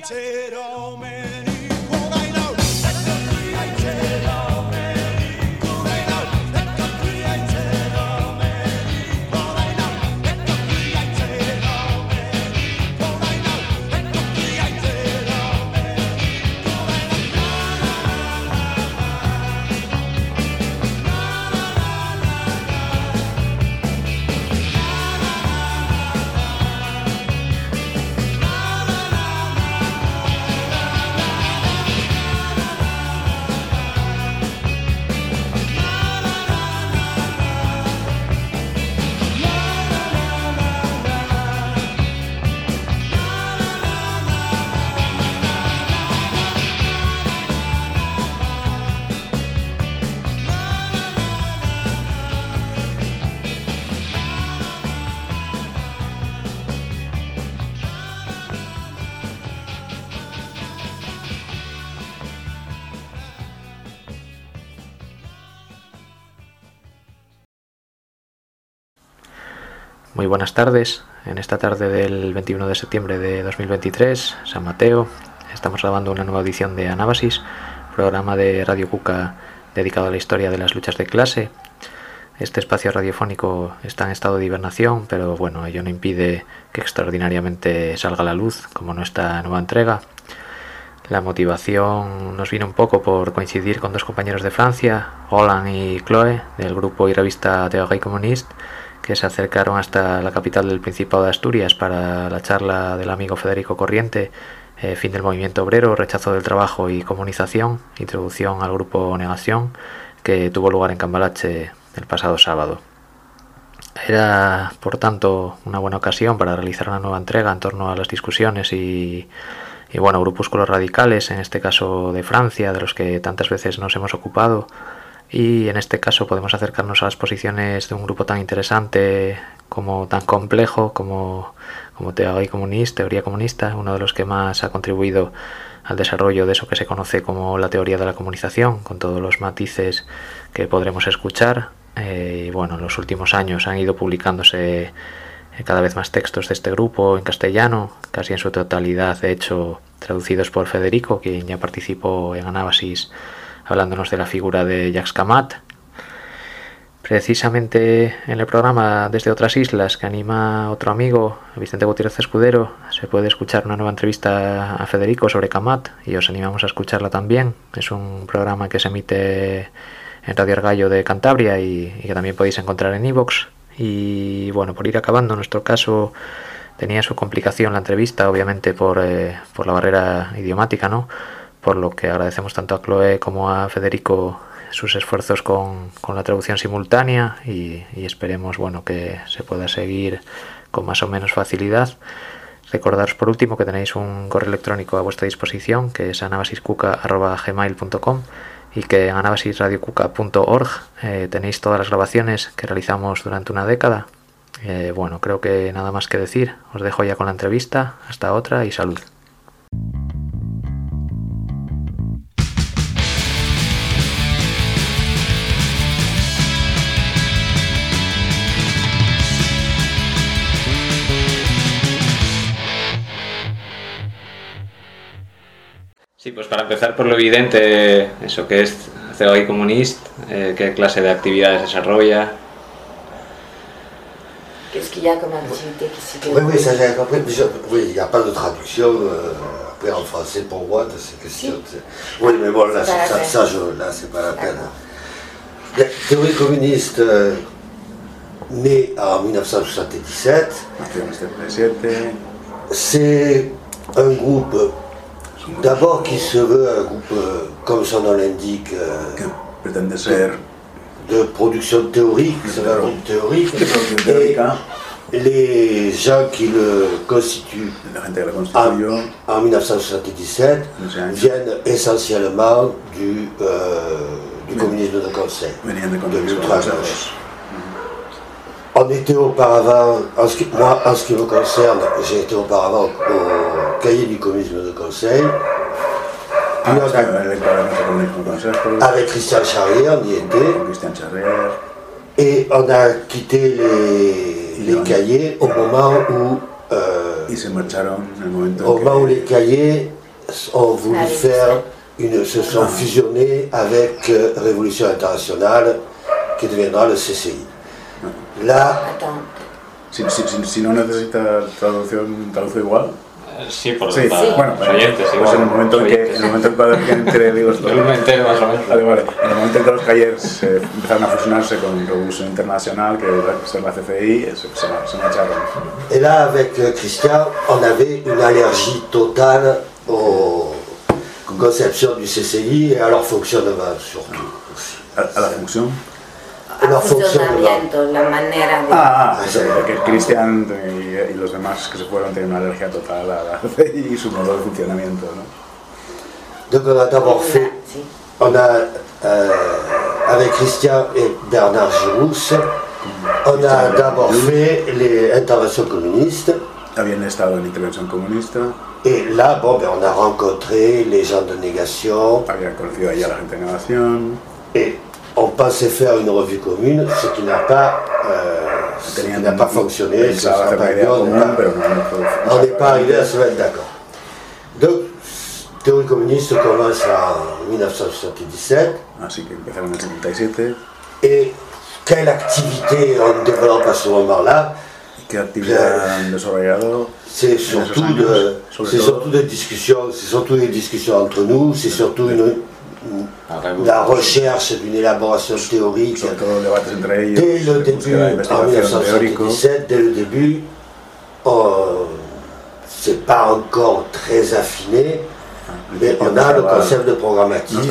Muy buenas tardes. En esta tarde del 21 de septiembre de 2023, San Mateo, estamos grabando una nueva edición de Anábasis, programa de Radio Cuca dedicado a la historia de las luchas de clase. Este espacio radiofónico está en estado de hibernación, pero bueno, ello no impide que extraordinariamente salga a la luz, como nuestra nueva entrega. La motivación nos vino un poco por coincidir con dos compañeros de Francia, Roland y Chloé, del grupo y revista Théorie Communiste, que se acercaron hasta la capital del Principado de Asturias para la charla del amigo Federico Corriente, fin del movimiento obrero, rechazo del trabajo y comunización, introducción al grupo Negación, que tuvo lugar en Cambalache el pasado sábado. Era, por tanto, una buena ocasión para realizar una nueva entrega en torno a las discusiones y bueno, grupúsculos radicales, en este caso de Francia, de los que tantas veces nos hemos ocupado. Y en este caso podemos acercarnos a las posiciones de un grupo tan interesante, tan complejo como Théorie Communiste, teoría comunista, uno de los que más ha contribuido al desarrollo de eso que se conoce como la teoría de la comunicación, con todos los matices que podremos escuchar. Y bueno, en los últimos años han ido publicándose cada vez más textos de este grupo en castellano, casi en su totalidad, de hecho, traducidos por Federico, quien ya participó en Anábasis hablándonos de la figura de Jacques Camat. Precisamente en el programa Desde otras islas, que anima otro amigo, Vicente Gutiérrez Escudero, se puede escuchar una nueva entrevista a Federico sobre Camat y os animamos a escucharla también. Es un programa que se emite en Radio Argallo de Cantabria y que también podéis encontrar en iVoox. Y bueno, por ir acabando, en nuestro caso tenía su complicación la entrevista, obviamente por la barrera idiomática, ¿no? Por lo que agradecemos tanto a Chloé como a Federico sus esfuerzos con la traducción simultánea y esperemos, bueno, que se pueda seguir con más o menos facilidad. Recordaros por último que tenéis un correo electrónico a vuestra disposición, que es anabasiscuca@gmail.com, y que en anabasisradiocuca.org tenéis todas las grabaciones que realizamos durante una década. Bueno, creo que nada más que decir. Os dejo ya con la entrevista. Hasta otra y salud. Sí, pues para empezar por lo evidente, eso que es Théorie Communiste, qué clase de actividades desarrolla. Qu'est-ce qu'il y a comme activité qui s'y déroule? Oui, ça j'ai compris. Oui, il n'y a pas de traduction après en français pour moi de ces questions. Si. Oui, mais bon, là, c'est pas la peine. La Théorie Communiste, née en 1977, c'est un groupe d'abord qui se veut un groupe, comme son nom l'indique, de production théorique, c'est un groupe théorique, et les gens qui le constituent en 1977 viennent essentiellement du communisme de conseil, de l'ultra-gauche. On était auparavant, en ce qui me concerne, j'ai été auparavant au cahier du communisme de conseil. Avec Christian Charrier, on y était. Et on a quitté les cahiers au moment où se marcharon en el momento au moment où les cahiers ont voulu se sont fusionnés avec Révolution Internationale, qui deviendra le CCI. Là... Si no necesita traducción, traduce igual. Sí, por sí. Bueno, oyentes, pues en el momento en que entre, digo, el volumen entero más o menos. Vale. En el momento en que los cahiers empezaron a fusionarse con Revolución Internacional, que es la CCI, se marcharon. Et là, avec Christian, on avait une allergie totale aux conceptions du CCI et à leur fonctionnement surtout. ¿A la función? Al funcionamiento, la manera de... Que Cristian y los demás que se fueron tienen una alergia total a la CCI y su modo de funcionamiento, ¿no? Donc on a d'abord fait, avec Christian et Bernard Girousse, on a d'abord fait les interventions communistes. Habían estado en intervención comunista. Et là, on a rencontré les gens de négation. Habían conocido ahí a la gente de negación. Et on pensait faire une revue commune, ce qui n'a pas fonctionné. On n'est pas arrivé à se mettre d'accord. Donc, Théorie communiste commence en 1977. Así que empezaron en 77. Et quelle activité on développe à ce moment-là? ¿Qué actividad han desarrollado? C'est surtout des discussions entre nous, c'est surtout la recherche d'une élaboration théorique dès le début, en 1977, dès le début, c'est pas encore très affiné, mais on a le concept de programmatisme.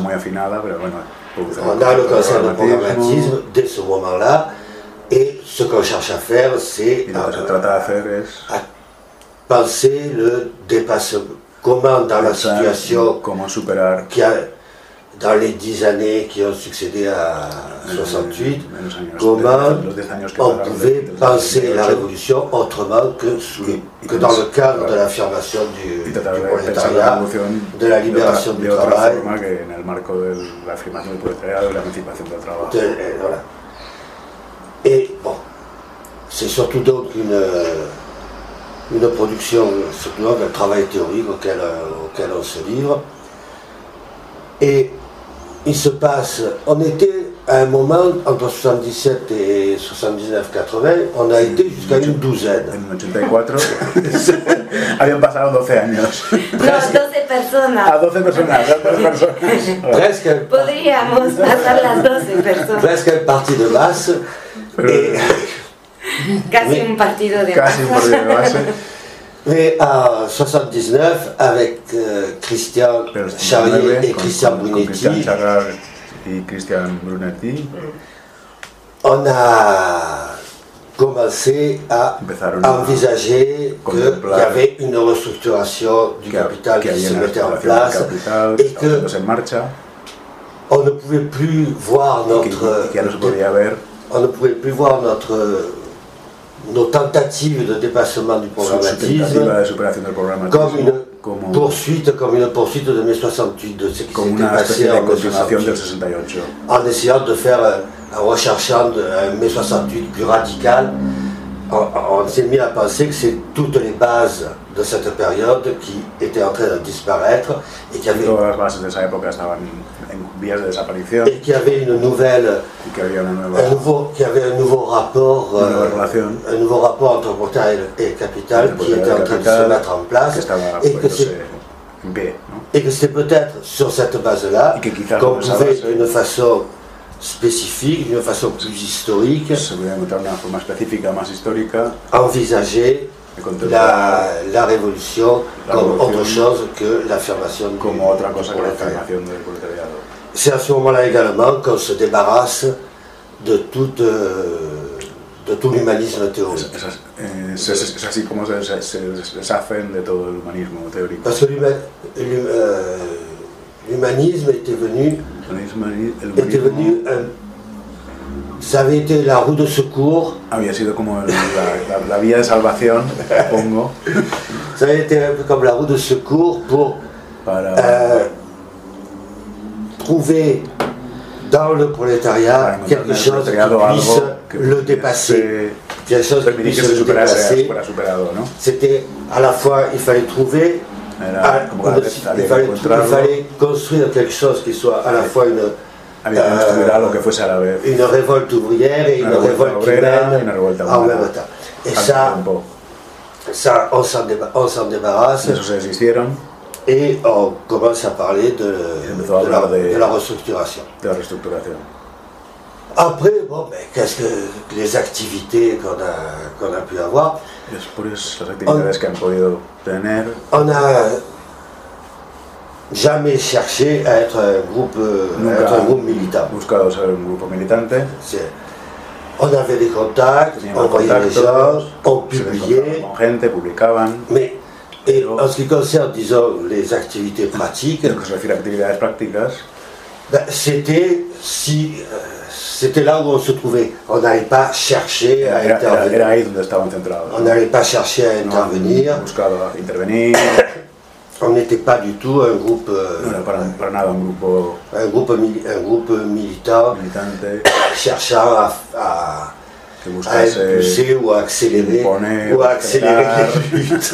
On a le concept de programmatisme dès ce moment-là, et ce qu'on cherche à faire, c'est à penser le dépassement. Comment dans la situation qui a, dans les 10 années qui ont succédé à 68, comment on pouvait penser la révolution autrement que dans le cadre de l'affirmation du prolétariat, de la libération du travail. Voilà. Et bon, c'est surtout donc une production, surtout un travail théorique auquel on se livre. Et il se passe, on était à un moment, entre 77 et 79-80, on a été jusqu'à une douzaine. En 84 habían pasado 12 años. No, 12 personas. A 12 personas. Presque. Podríamos pasar las 12 personas. Presque un parti de base. Casi un partido de base. Mais en 79, avec Christian Charrier et Christian Brunetti, on a commencé à envisager qu'il y avait une restructuration du capital qui se mettait en place et que on ne pouvait plus voir nos tentatives de dépassement du programmatisme comme une poursuite de mai 68, de ce qui s'était passé en mai 68, en essayant de faire, en recherchant un mai 68 plus radical. On s'est mis à penser que c'est toutes les bases de cette période qui étaient en train de disparaître et qui avaient une nouvelle, un nouveau rapport entre prolétariat et capital qui était en train de se mettre en place et que c'est peut-être sur cette base-là qu'on pouvait d'une façon spécifique, d'une façon plus historique, envisager la révolution comme autre chose que l'affirmation du prolétariat. C'est à ce moment-là également qu'on se débarrasse de tout l'humanisme théorique. Es así como se deshacen de todo el humanismo teórico. Parce que l'humanisme était venu, ça avait été la roue de secours. Había sido como la vía de salvación, supongo. Ça avait été un peu comme la roue de secours pour trouver dans le prolétariat quelque chose qui puisse le dépasser, quelque chose qui puisse se déplacer. C'était à la fois, il fallait trouver, il fallait construire quelque chose qui soit à la fois une révolte ouvrière et une révolte humaine en même temps. Et ça on s'en débarrasse. Et on commence à parler de la restructuration. Après, bon, ben, qu'est-ce que les activités qu'on a pu avoir? On n'a jamais cherché à être un groupe militant. On avait des contacts, on voyait les gens, on publiait. Mais et en ce qui concerne, disons, les activités pratiques, ben, c'était là où on se trouvait. On n'allait pas chercher à intervenir. On n'allait pas chercher à intervenir. On n'était pas du tout un groupe militant cherchant à impulser ou à accélérer les luttes.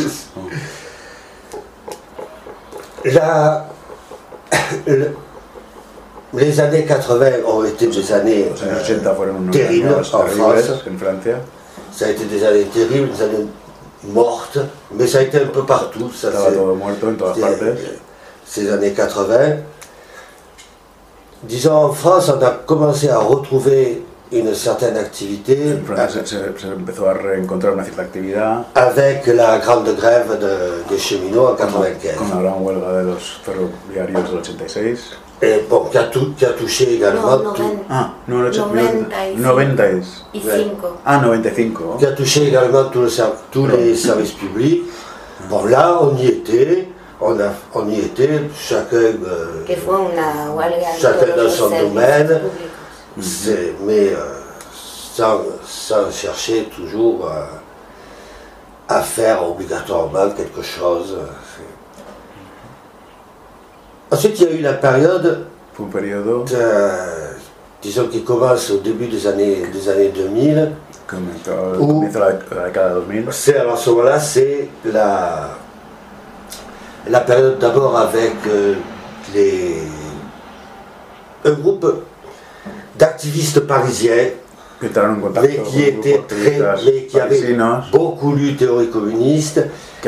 Les années 80 ont été des années terribles en France. Ça a été des années terribles, des années mortes, mais ça a été un peu partout. Ces années 80. Disons, en France, on a commencé à retrouver une certaine activité avec la grande grève des cheminots en 1995. Et bon, qui a touché également qui a touché également tous les services publics. Bon, là, on y était. On y était, chacun dans son domaine, mais sans chercher toujours à faire obligatoirement quelque chose. Ensuite, il y a eu la période, disons, qui commence au début des années 2000, où à ce moment-là, c'est la période d'abord avec un groupe d'activistes parisiens, mais qui avaient beaucoup lu théorie communiste,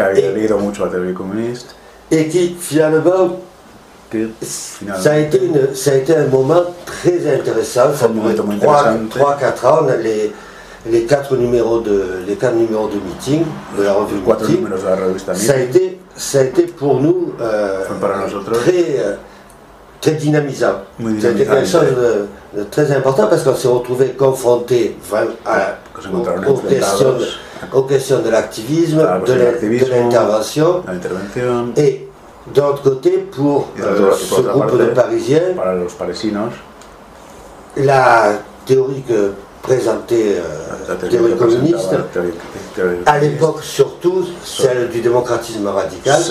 et qui finalement, ça a été un moment très intéressant. Ça a duré 3-4 ans, les 4 numéros de meeting, de la revue Meeting. Ça a été pour nous très dynamisant. C'était quelque chose de très important parce qu'on s'est retrouvé confronté aux questions de l'activisme, de l'intervention. Et d'autre côté, pour ce groupe de Parisiens, la théorie que présentait théorie communiste, à l'époque surtout celle du démocratisme radical,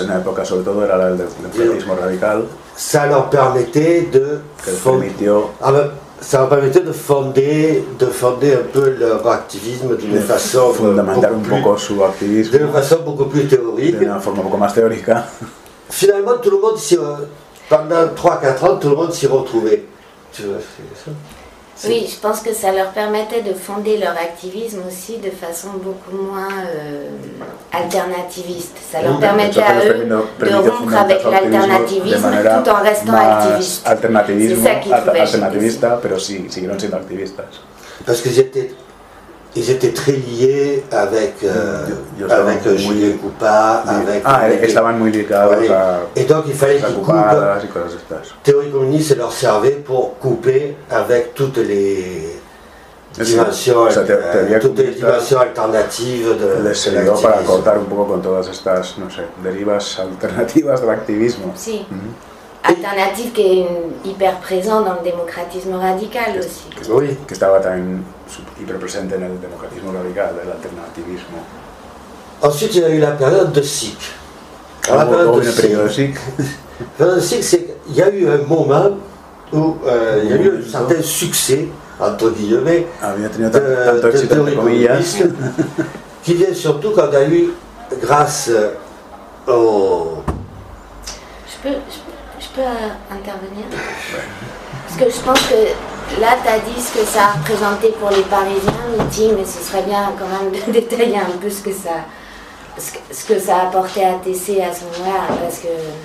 ça leur permettait de fonder un peu leur activisme d'une façon beaucoup plus théorique. Finalement, tout le monde pendant 3-4 ans, tout le monde s'y retrouvait. Tu vois, c'est ça? Oui, je pense que ça leur permettait de fonder leur activisme aussi de façon beaucoup moins alternativiste. Ça leur permettait à eux de rompre avec l'alternativisme tout en restant activistes. C'est ça qu'ils trouvaient chic. Parce qu'ils étaient très liés avec Julien Coupat, et donc il fallait qu'ils coupent. Théorie communiste leur servait pour couper avec toutes les dimensions alternatives de l'activisme. Para cortar un poco con todas estas, no sé, derivas alternativas del activismo. Sí. Alternative qui est hyper présent dans le démocratisme radical aussi. Oui. Que estaba también hyper presente en el democratismo radical, el alternativismo. Ensuite, il y a eu la période de SIC. La période de SIC, c'est qu'il y a eu un moment où il y a eu un certain succès entre guillemets, de théorie communiste, qui vient surtout qu'on a eu, grâce au... Je peux intervenir? Parce que je pense que là, tu as dit ce que ça a représenté pour les Parisiens, meeting, mais ce serait bien quand même de détailler un peu ce que ça a apporté à TC à ce moment-là, parce que,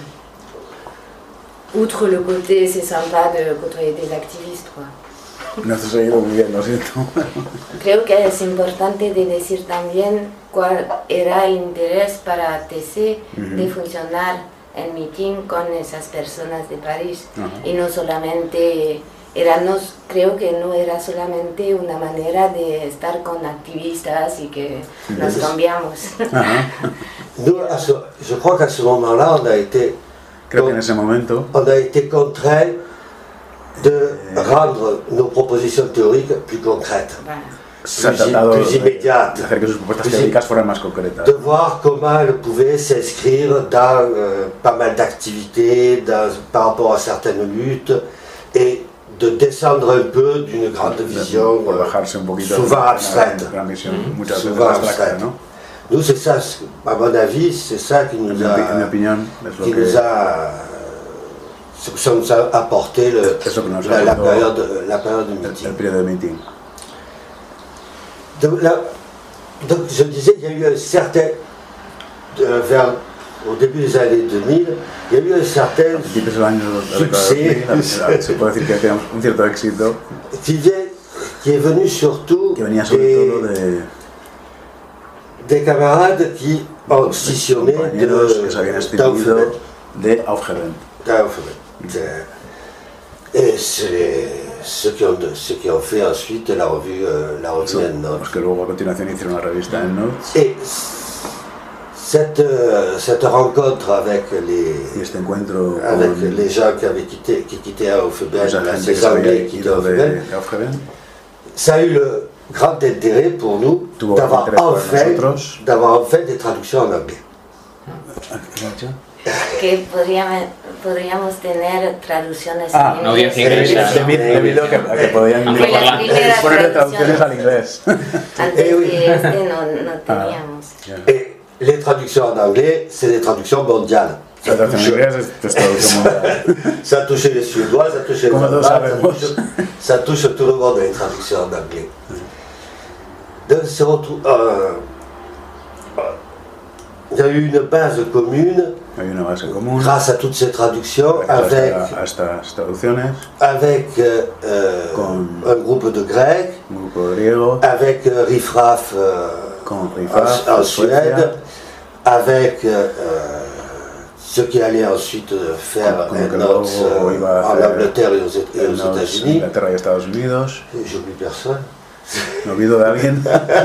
outre le côté, c'est sympa de côtoyer des activistes, quoi. No te he oído muy bien, lo siento. Creo que es importante de decir también cuál era el interés para TC de funcionar el meeting con esas personas de París. Y no solamente, creo que no era solamente una manera de estar con activistas y que nos cambiamos. Nous, je crois qu'à ce moment-là, Creo que en ese momento on a été contraints de rendre nos propositions théoriques plus concrètes, plus immédiates, de voir comment elles pouvaient s'inscrire dans pas mal d'activités, par rapport à certaines luttes, et de descendre un peu d'une grande vision souvent abstraite. Nous, c'est ça, à mon avis, c'est ça qui nous a apporté la période du meeting. Donc je disais, il y a eu un certain, au début des années 2000, il y a eu un certain succès qui est venu surtout des camarades qui ont scissionné de Aufheben. Et c'est ceux qui ont fait ensuite la revue Endnote. Los que luego a continuación hicieron la revista Endnote. Et cette rencontre avec les gens qui quittaient Aufheben, ces Anglais qui quittaient Aufheben, ça a eu le grand intérêt pour nous d'avoir enfin des traductions en anglais. Que podríamos tener traducciones en inglés. Debido a que podían poner traducciones al inglés. Antes de no teníamos. Et les traductions en anglais, c'est des traductions mondiales. La traducción en inglés es traducción mundial. Ça a touché les Suédois, ça a touché les Allemands, ça touche tout le monde, les traductions en anglais. Donc, il y a eu une base commune grâce à toutes ces traductions avec un groupe de Grecs, avec Riffraff en Suède, avec ceux qui allaient ensuite faire Endnote en Angleterre et aux États-Unis. J'oublie personne. Me olvido de alguien.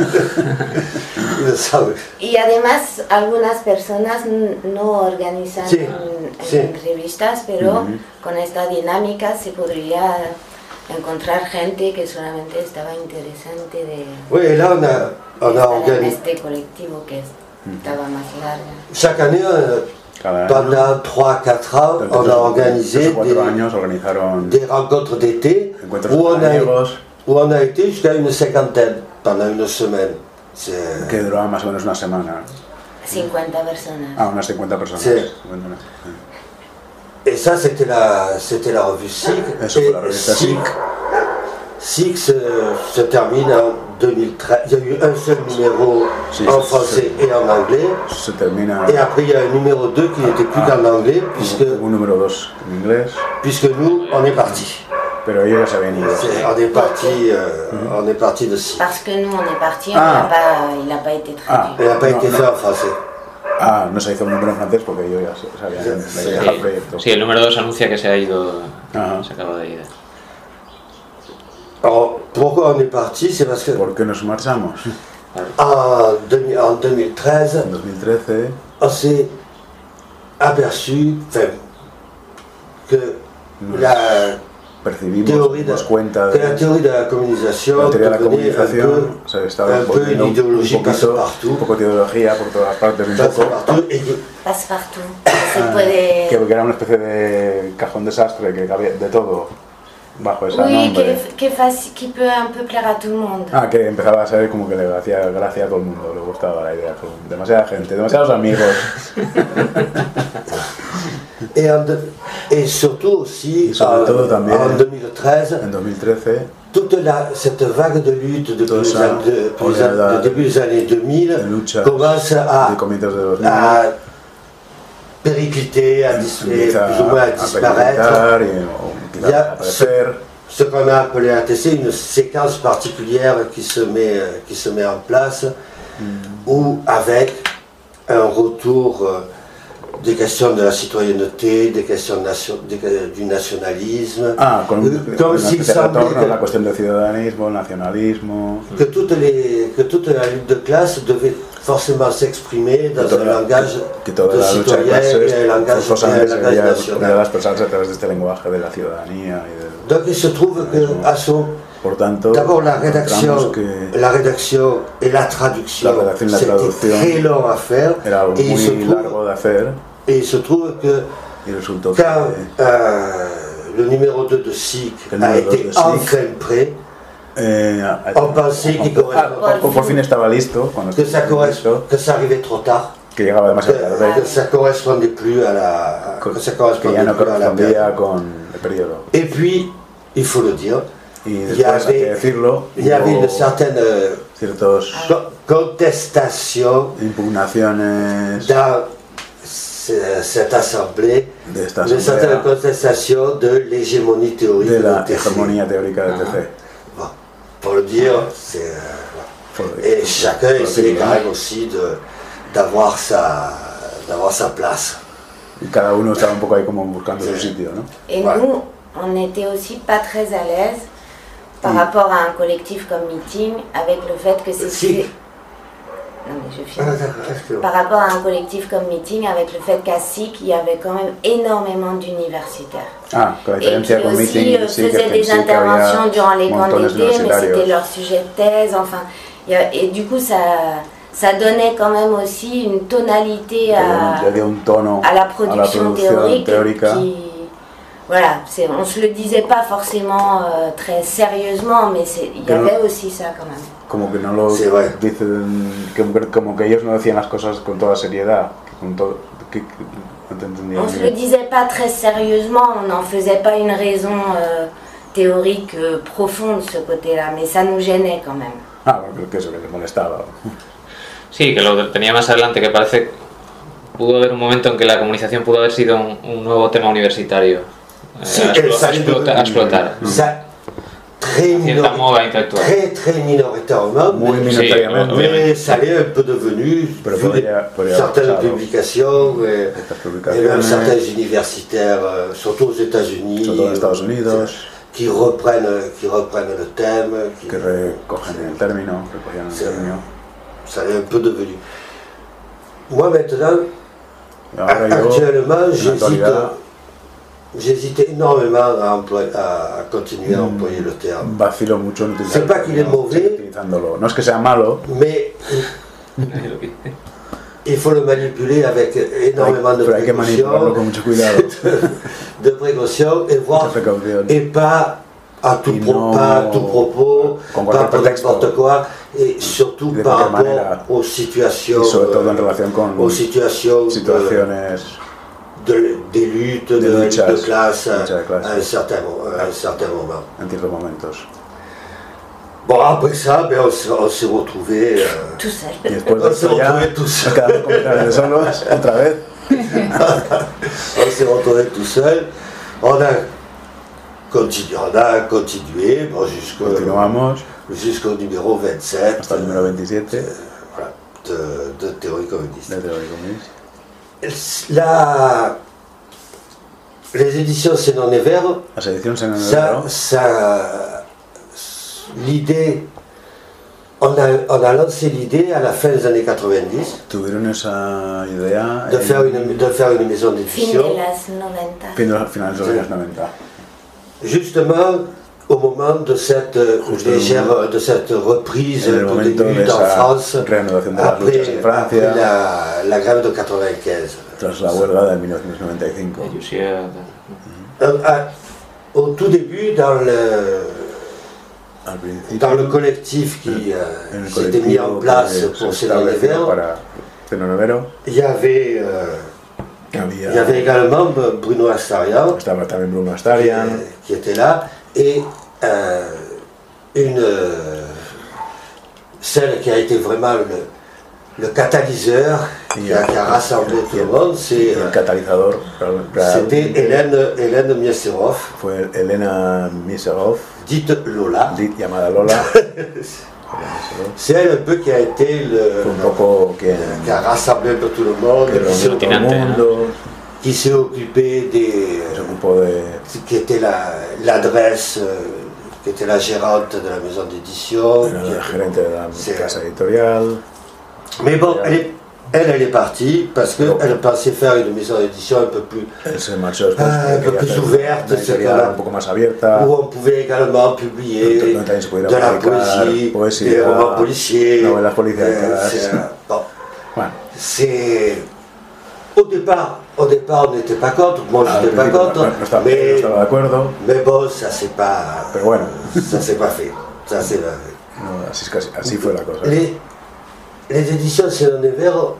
Y además algunas personas no organizan revistas, pero con esta dinámica se podría encontrar gente que solamente estaba interesante de estar en este colectivo que estaba más larga. Chaque année, pendant 3-4 ans, on a organisé des rencontres d'été où on a été jusqu'à une cinquantaine pendant une semaine. Que duraba más o menos una semana. 50 personas. Ah, unas 50 personas. Sí. Et ça, c'était la revue SIG. Eso fue la revista SIG. SIG se termine en 2013. Il y a eu un seul numéro en français et en anglais. Se termina. Et après, il y a un numéro 2 qui n'était plus qu'en anglais. Un numéro 2 en inglés. Puisque nous, on est partis. Pero ellos ya se habían ido. On est parti de SIG. Parce que nous, on est partis, il n'a pas été traduit. Il n'a pas été fait en français. Ah, no se hizo un número en francés porque yo ya sabía el proyecto. Sí, el número 2 anuncia que se ha ido, se acaba de ir. Alors, pourquoi on est parti? C'est parce que... ¿Por qué nos marchamos? En 2013, on s'est aperçu que la théorie de la colonisation devenait un peu une idéologie passe-partout. Un poco de ideología por todas partes, un poco. Passe-partout. Que era una especie de cajón desastre, que había de todo. bajo esa oui, nombre. qui peut un peu plaire à tout le monde. Ah, que empezaba a ser como que le hacía gracia a todo el mundo, le gustaba la idea. Demasiada gente, demasiados amigos. Et surtout aussi, en 2013, toute cette vague de lutte depuis le début des années 2000 commence à péricliter, plus ou moins à disparaître. Il y a ce qu'on a appelé ATC, une séquence particulière qui se met en place, où avec un retour des questions de la citoyenneté, des questions du nationalisme. Ah, comme s'il semblait la question du ciudadanismo, el nacionalismo. Que toute la lutte de classe devait forcément s'exprimer dans un langage de citoyen et un langage national. Donc il se trouve que d'abord la rédaction et la traduction, c'était très long à faire, et il se trouve que quand le numéro 2 de SIC a été enfin prêt, on pensait qu'il que ça arrivait trop tard, que ça correspondait plus à la période. Et puis, il faut le dire, il y avait une certaine contestation dans cette assemblée, une certaine contestation de l'hégémonie théorique de TC. Pour le dire, et chacun essaie quand même aussi d'avoir sa place. Cada uno estaba un poco ahí como buscando su sitio, ¿no? Et nous, on n'était aussi pas très à l'aise par rapport à un collectif comme Meeting, avec le fait que c'était... Non mais je finis. Par rapport à un collectif comme Meeting, avec le fait qu'à SIC, il y avait quand même énormément d'universitaires. Ah, et qui aussi faisaient des interventions durant les camps d'été, mais c'était leur sujet de thèse, enfin... Et du coup, ça donnait quand même aussi une tonalité à la production théorique qui, voilà, on se le disait pas forcément très sérieusement, mais il y avait aussi ça quand même. Como que no lo dicen, como que ellos no decían las cosas con toda seriedad, no te entendía. On se le disait pas très sérieusement, on n'en faisait pas une raison théorique profonde ce côté-là, mais ça nous gênait quand même. Ah, porque eso que les molestaba. Sí, que lo tenía más adelante, que parece pudo haber un momento en que la comunicación pudo haber sido un nuevo tema universitario a explotar. Très minoritairement, mais ça l'est un peu devenu, certaines publications et même certains universitaires, surtout aux États-Unis, qui reprennent le thème, qui recogen el término, ça l'est un peu devenu. Moi maintenant, actuellement, j'hésite énormément à continuer à employer le terme. C'est pas qu'il est mauvais, no es que sea malo, mais il faut le manipuler avec énormément de précaution, et voir, et pas à tout propos, pas pour n'importe quoi, et surtout par rapport aux situations, des luttes de classe à un certain moment. Bon, après ça, on s'est retrouvés tout seul. On s'est retrouvés tout seul. On s'est retrouvés tout seul. On a continué jusqu'au numéro 27. Hasta el número 27. Voilà, de théorie communiste. Les éditions Sénon et Vert, l'idée, on a lancé l'idée à la fin des années 90 de faire une maison d'édition. Justement au moment de cette reprise de lutte en France après la grève de 95. Tras la huelga de 1995. au tout début, dans le collectif qui s'était mis en place pour Cenonevero, il y avait également Bruno Astarian, qui était là, et celle qui a été vraiment le catalyseur qui a rassemblé tout le monde, c'était Hélène Mieserov. Dite Lola. C'est elle un peu qui a été qui a rassemblé un peu tout le monde, qui s'est occupé qui était l'adresse, qui était la gérante de la maison d'édition. Mais bon, elle est partie parce qu'elle pensait faire une maison d'édition un peu plus ouverte, où on pouvait également publier de la poésie, des romans policiers. Au départ, on n'était pas contre, moi je n'étais pas contre, mais bon, ça s'est pas fait. Así fue la cosa. Les éditions Cenonevero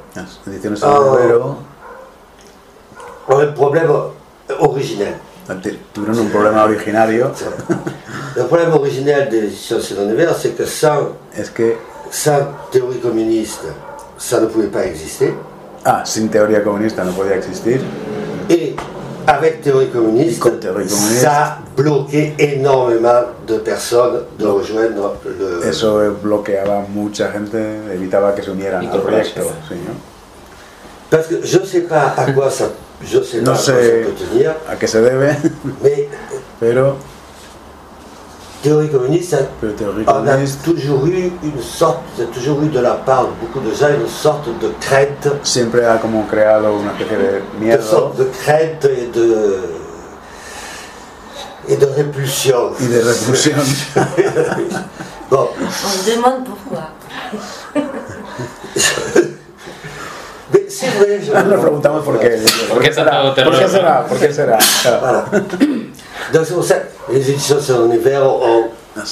ont un problème originel. Tuvieron un problema originario. Le problème originel des éditions Cenonevero, c'est que sans théorie communiste, ça ne pouvait pas exister. Sin teoría comunista no podía existir. Et avec théorie communiste, ça bloquait énormément de personnes de rejoindre le... Eso bloqueaba mucha gente, evitaba que se unieran al proyecto. Sí, ¿no? Parce que je ne sais pas à quoi ça, ça peut tenir. A qué se debe, pero théorie communiste, on a toujours eu de la part de beaucoup de gens une sorte de crainte. Siempre ha como creado una especie de miedo. Une sorte de crainte et de répulsion. Y de repulsión. Bon. On se demande pourquoi. Mais c'est vrai. Nos preguntamos por qué. ¿Por qué será? ¿Por qué será? Voilà. Donc c'est pour ça que les éditions Cenonevero ont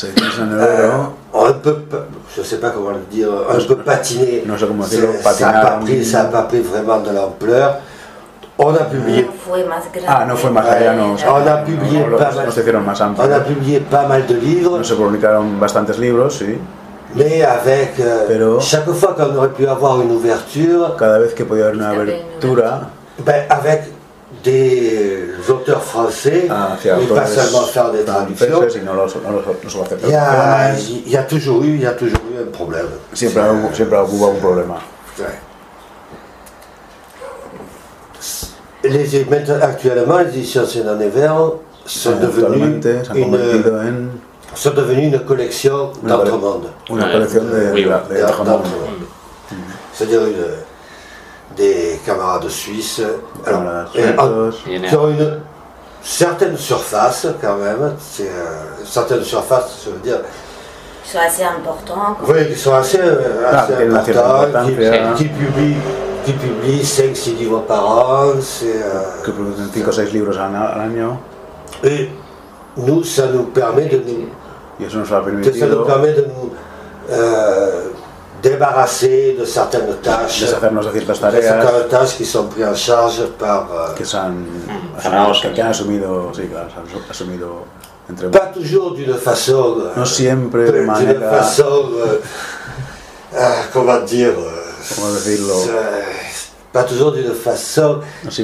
un peu, je ne sais pas comment le dire, un peu patiné. No sé cómo decirlo, ça n'a pas pris vraiment de l'ampleur. On a publié. No fue más allá, no. On a publié on a publié pas mal de livres. No se publicaron bastantes libros, sí. Mais avec chaque fois qu'on aurait pu avoir une ouverture, cada vez que podía haber una abertura, avec des auteurs français, et pas seulement faire des traductions, il y a toujours eu un problème. Siempre hubo un problema. Actuellement, les éditions Cenonevero sont devenues une collection d'entremonde. Una colección de entremonde. C'est-à-dire des camarades suisses qui ont une certaine surface quand même. Certaine surface, ça veut dire. Ils sont assez importants. Oui, ils sont assez importants, qui publient 5-6 livres par an. Que producen 5 o 6 libros al año. Et nous, ça nous permet de nous débarrasser de certaines tâches, certaines tâches qui sont prises en charge par pas toujours d'une façon comment dire, pas toujours d'une façon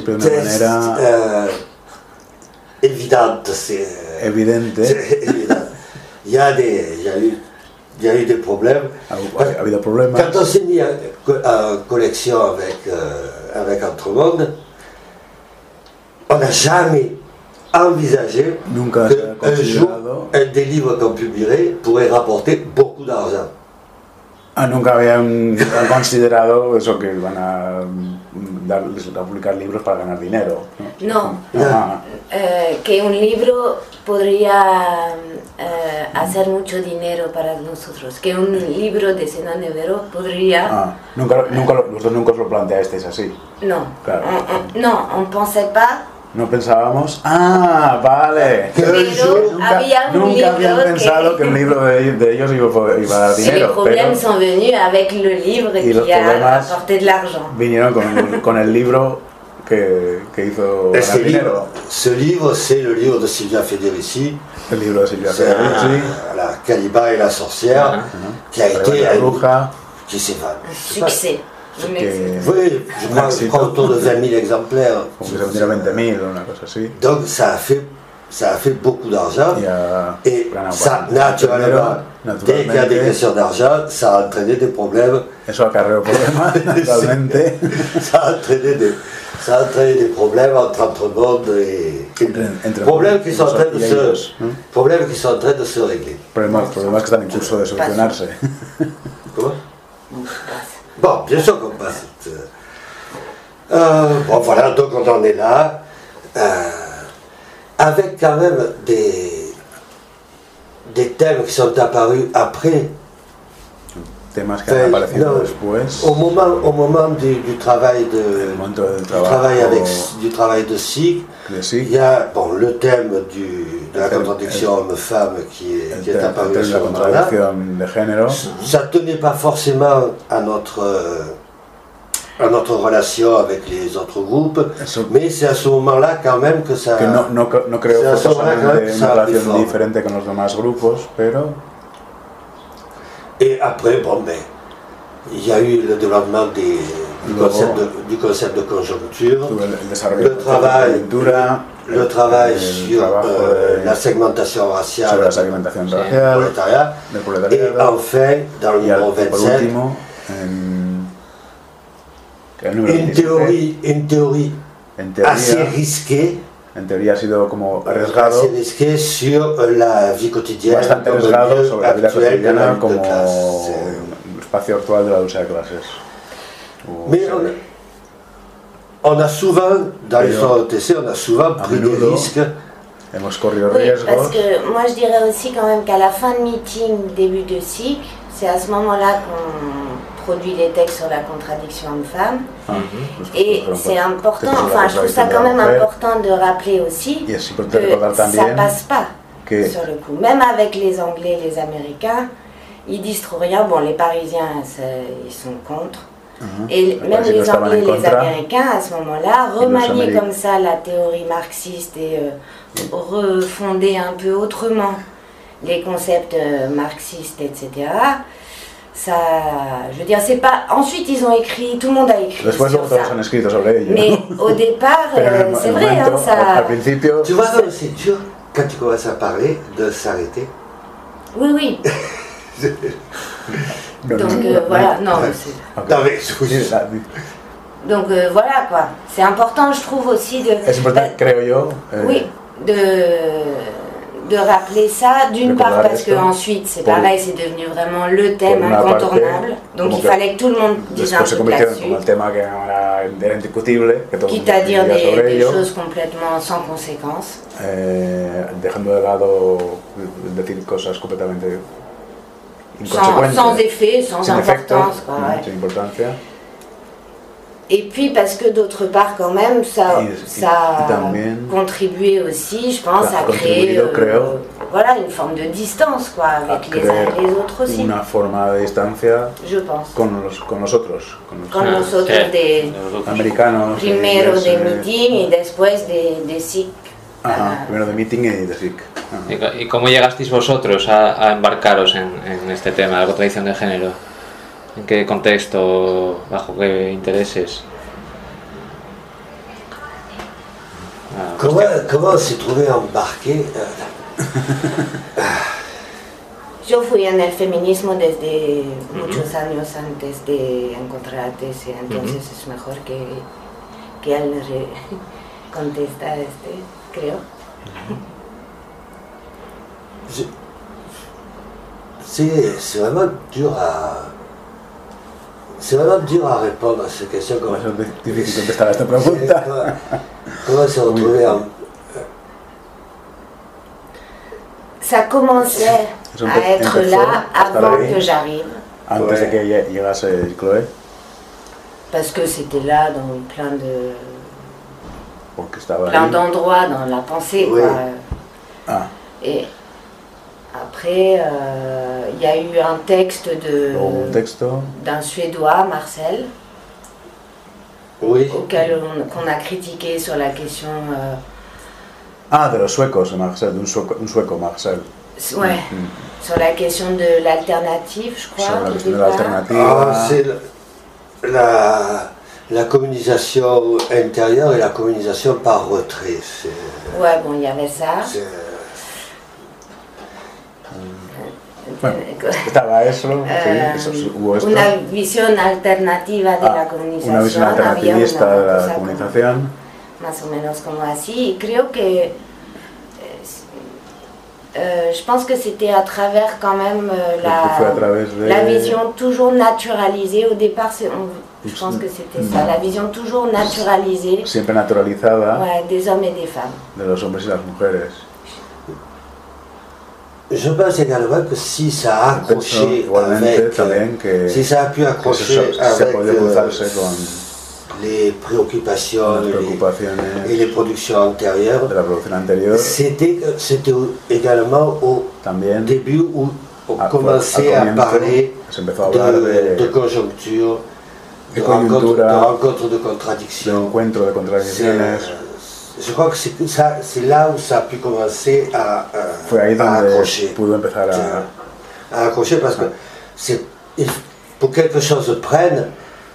évidente, c'est évident. Il y a eu des problèmes. Quand on s'est mis en collection avec Entremonde, on n'a jamais envisagé qu'un jour, un des livres qu'on publierait pourrait rapporter beaucoup d'argent. Nunca habían considerado eso, que iban a publicar libros para ganar dinero. No. Que un libro podría hacer mucho dinero para nosotros, que un libro de Cenonevero podría... Nunca os lo planteasteis así. No, claro. No, on ne pensait pas no pensábamos, vale, nunca habían pensado que un libro de ellos iba a dar dinero. Les problèmes sont venus avec le livre qui a apporté de l'argent. Vinieron con el libro que hizo ganar dinero. Ce livre, c'est le livre de Silvia Federici. El libro de Silvia Federici. La Caliban et la sorcière, qui a été la bruja, qui s'est un succès. Oui, je crois autour de 20 000 exemplaires. Donc ça a fait beaucoup d'argent. Et ça, naturellement, dès qu'il y a des questions d'argent, ça a entraîné des problèmes. Ça a entraîné des problèmes entre monde et problèmes qui sont en train de se régler. Problemas que están en curso de solucionarse. Comment? Bon, bien sûr qu'on passe. Bon, voilà, donc on en est là, avec quand même des thèmes qui sont apparus après. Au moment du travail de SIG, il y a le thème de la contradiction homme-femme qui est apparu à ce moment-là. Ça ne tenait pas forcément à notre relation avec les autres groupes, mais c'est à ce moment-là quand même que ça... No creo forzosamente una relación diferente con los demás grupos, pero... Et après, il y a eu le développement du concept de conjoncture, le travail sur la segmentation raciale, et enfin, dans le numéro 27, une théorie assez risquée. En teoría ha sido como arriesgado, sur la vie quotidienne, bastante arriesgado sobre la vida cotidiana como el espacio actual de la lucha de clases. Mais on a souvent, dans l'histoire de TC, on a souvent pris des risques. Hemos corrido riesgos. Parce que moi je dirais aussi quand même qu'à la fin de meeting, début de cycle, c'est à ce moment-là qu'on produit les textes sur la contradiction homme-femme. Et c'est important, enfin je trouve ça quand même important de rappeler aussi que ça passe pas sur le coup. Même avec les Anglais et les Américains, ils disent trop rien. Bon, les Parisiens, ils sont contre. Et même les Anglais et les Américains, à ce moment-là, remanier comme ça la théorie marxiste et refonder un peu autrement les concepts marxistes, etc. Ça, je veux dire, c'est pas... Ensuite, ils ont écrit, tout le monde a écrit sur ça. Mais au départ, c'est vrai, ça... Tu vois, c'est dur, quand tu commences à parler, de s'arrêter. Oui. Donc, voilà, non, donc, voilà, quoi. C'est important, je trouve, aussi de... Oui, de rappeler ça, d'une part parce que ensuite c'est pareil, c'est devenu vraiment le thème incontournable, donc il fallait que tout le monde dise un truc là-dessus, quitte à dire des choses complètement sans conséquence, sans effet, sans importance, quoi, ouais. Et puis parce que d'autre part quand même ça a contribué aussi, je pense, à créer voilà, une forme de distance, quoi, avec les uns et les autres aussi. Una forma de distancia, je pense. Con nosotros, des americanos. Primero de meeting y después de SIC. Primero de meeting y de SIC. ¿Y cómo llegasteis vosotros a embarcaros en este tema, la contradicción de género? ¿En qué contexto? ¿Bajo qué intereses? Comment s'est trouvé embarqué? Yo fui en el feminismo desde muchos años antes de encontrar a Tese, entonces es mejor que él contesta creo. C'est vraiment dur à... C'est vraiment dur à répondre à ces questions. Comment s'est retrouvé en... Ça commençait à être là avant que j'arrive. Antes de que llegase Chloé. Parce que c'était là dans plein plein d'endroits dans la pensée. Oui. Quoi. Et après, il y a eu un texte d'un Suédois, Marcel, auquel qu'on a critiqué sur la question... de los suecos, Marcel, un sueco, Marcel. Ouais, sur la question de l'alternative, je crois. Sur la question de l'alternative. C'est la communisation intérieure et la communisation par retrait. Ouais, bon, il y avait ça. Estaba eso, hubo esto. Una visión alternativa de la comunicación. Una visión alternativista de la comunicación. Más o menos como así. Y creo que je pense que c'était à travers quand même la vision toujours naturalisée. Au départ, je pense que c'était ça, la vision toujours naturalisée. Siempre naturalizada. Ouais, des hommes et des femmes. De los hombres y las mujeres. Je pense également que si ça a accroché avec, si ça a pu accrocher avec les préoccupations et les productions antérieures, c'était également au début où on commençait à parler de conjoncture, de rencontres de contradictions. Je crois que c'est là où ça a pu commencer à accrocher. À accrocher parce que pour quelque chose prenne,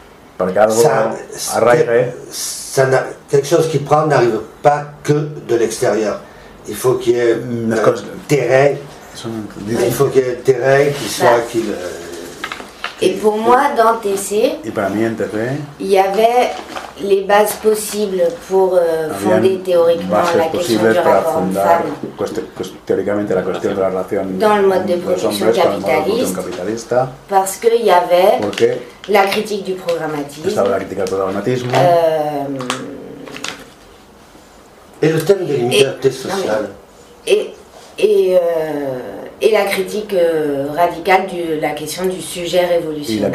quelque chose qui prend n'arrive pas que de l'extérieur. Il faut qu'il y ait un terrain. Il faut qu'il y ait un terrain qui soit Et pour moi, dans TC, il y avait les bases possibles pour fonder théoriquement la question du rapport homme-femme dans le mode de production capitaliste, parce qu'il y avait la critique du programmatisme, et le thème de l'immunité sociale. Et la critique radicale de la question du sujet révolutionnaire.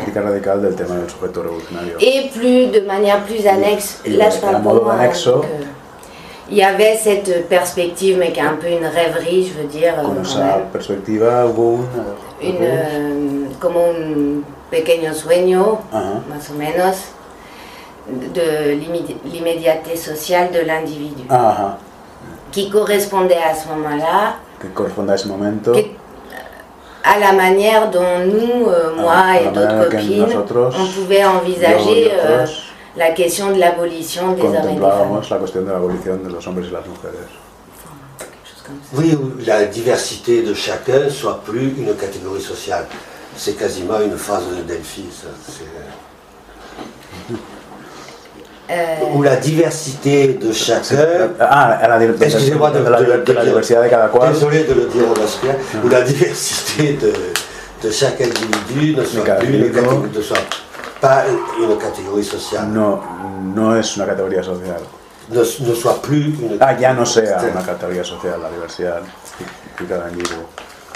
Et plus de manière plus annexe, là je parle pour moi, il y avait cette perspective, mais qui est un peu une rêverie, je veux dire. Como un pequeño sueño, más o menos, de l'immédiateté sociale de l'individu. Qui correspondait à ce moment-là à la manière dont nous, moi et d'autres copines, on pouvait envisager la question de l'abolition des hommes et des femmes. Oui, où la diversité de chacun soit plus une catégorie sociale. C'est quasiment une phrase de Delphi, ça. Où la diversité de chacun. Excusez-moi de la diversité de cada cual. Désolé de le dire au masculin. Où la diversité de chaque individu ne soit pas une catégorie sociale. No es una categoría social. Ne soit plus une. Ya no sea una categoría social la diversidad de cada individuo.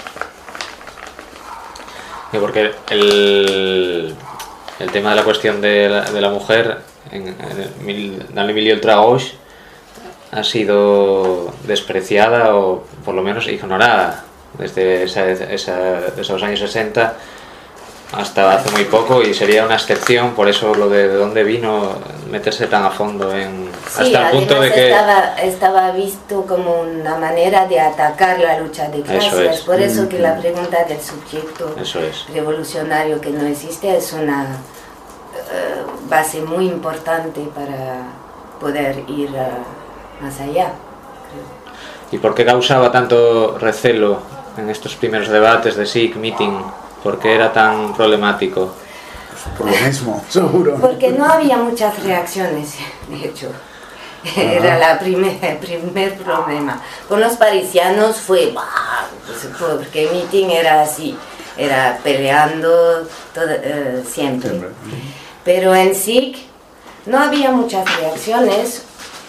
Porque el tema de la cuestión de la mujer dans le milieu del trabajo ha sido despreciada o por lo menos ignorada desde esos años 60 hasta hace muy poco, y sería una excepción. Por eso lo de dónde vino meterse tan a fondo hasta el punto de que estaba visto como una manera de atacar la lucha de clases. Por eso que la pregunta del sujeto revolucionario que no existe es una base muy importante para poder ir más allá, creo. ¿Y por qué causaba tanto recelo en estos primeros debates de SIC Meeting? ¿Por qué era tan problemático? Por lo mismo, seguro. Porque no había muchas reacciones, de hecho. Era el primer problema. Con los parisianos fue, porque el meeting era así, era peleando siempre. Pero en SIC no había muchas reacciones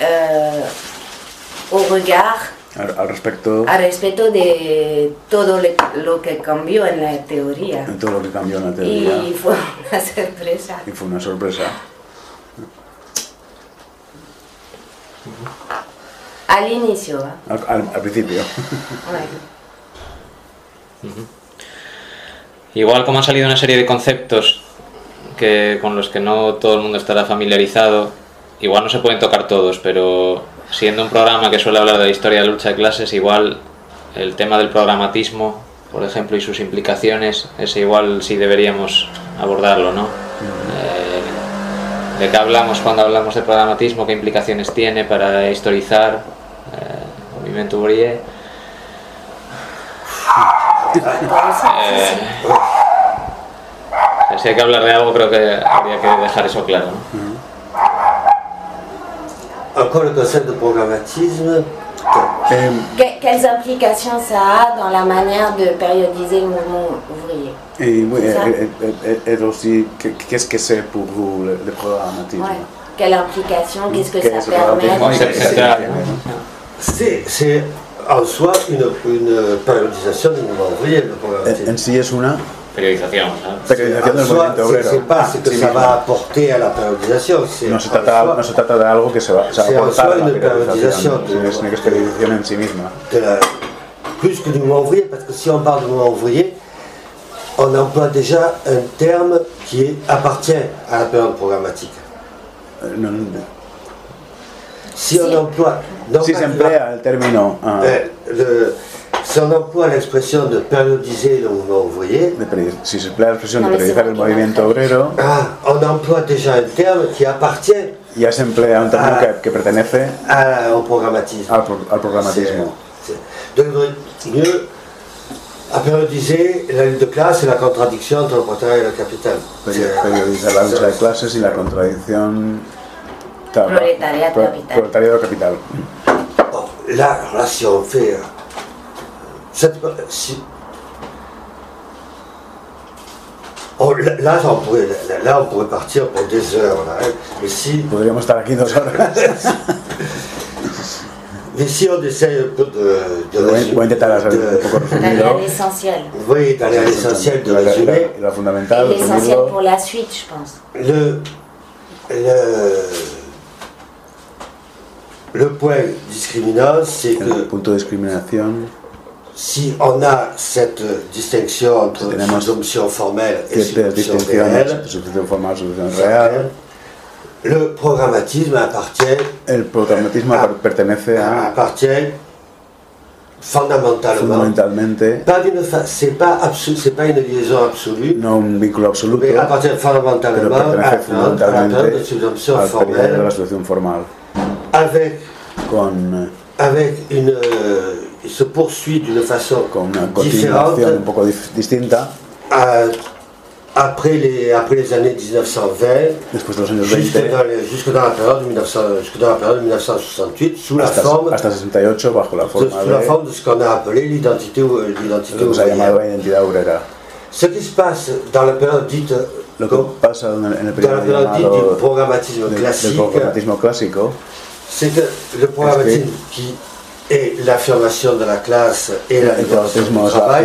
au regard al respecto de todo lo que cambió en la teoría. De todo lo que cambió en la teoría. Y fue una sorpresa. Y fue una sorpresa. Al inicio. Al principio. Igual como han salido una serie de conceptos con los que no todo el mundo estará familiarizado, igual no se pueden tocar todos, pero siendo un programa que suele hablar de la historia de la lucha de clases, igual el tema del programatismo, por ejemplo, y sus implicaciones, ese igual sí deberíamos abordarlo, ¿no? ¿De qué hablamos cuando hablamos de programatismo? ¿Qué implicaciones tiene para historizar el movimiento ouvrier? Si hay que hablar de algo, creo que habría que dejar eso claro, ¿no? Encore le concept de programmatisme. Quelles implications ça a dans la manière de périodiser le mouvement ouvrier? Et oui, et aussi, qu'est-ce que c'est pour vous le programmatisme? Ouais. Quelle implication? Qu'est-ce que ça permet? C'est en soi une périodisation du mouvement ouvrier, le programmatisme. En sí es una periodización, ¿no? Periodización del movimiento obrero. C'est pas ce que ça va apporter à la périodisation. No se trata de algo que se va a aportar a la periodización, sino que es periodización en sí misma. Plus que du mouvement ouvrier, parce que si on parle du mouvement ouvrier, on emploie déjà un terme qui appartient à la période programmatique. Si on emploie... Si se emplea el término... Si on emploie l'expression de périodiser le mouvement ouvrier, si se emplea la expresión de periodizar el movimiento obrero, on emploie déjà un terme qui appartient ya se emplea un término que pertenece au programmatisme. Al programatismo. Donc il vaudrait mieux à périodiser la lutte de classe et la contradiction entre le prolétariat et le capital. Periodizar la lucha de clases y la contradicción proletariado-capital. Là, si on fait... Là, on pourrait partir pour des heures. Là, hein. Mais si... Podríamos estar aquí 2 horas. Mais si on essaye un peu d'aller à l'essentiel. Oui, d'aller à l'essentiel, de résumer. L'essentiel pour la suite, je pense. Le point discriminant, c'est que... Le punto de discriminación. Si on a cette distinction entre subsumption formelle et subsumption réelle, le programmatisme appartient fondamentalement, c'est pas une liaison absolue, mais appartient fondamentalement à la période de subsumption formelle, avec une... il se poursuit d'une façon différente après les années 1920 jusque dans la période de 1968 sous la forme de ce qu'on a appelé l'identité ouvrière. Ce qui se passe dans la période dite du programmatisme classique, c'est que le programmatisme qui et l'affirmation de la classe et la libération du travail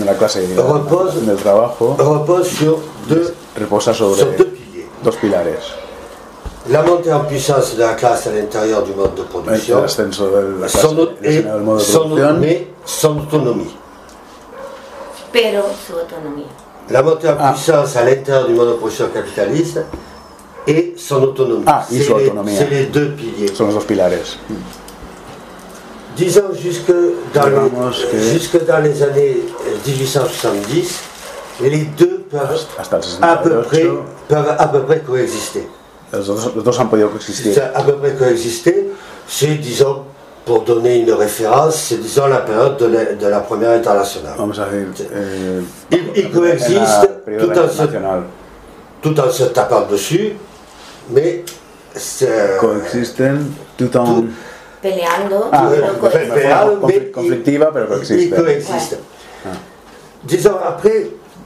repose sur deux piliers. La montée en puissance de la classe à l'intérieur du mode de production et son autonomie. Pero su autonomía. La montée en puissance à l'intérieur du mode de production capitaliste et son autonomie. C'est les deux piliers. Son los dos pilares. Disons jusque dans les années 1870, les deux peuvent à peu près coexister. Los dos han podido coexistir. À peu près coexister, c'est, disons, pour donner une référence, c'est, disons, la période de la première internationale. Ils coexistent tout en se tapant dessus, mais coexisten tout en... Peleando, conflictiva, pero coexiste. Ils coexistent. Disons, après,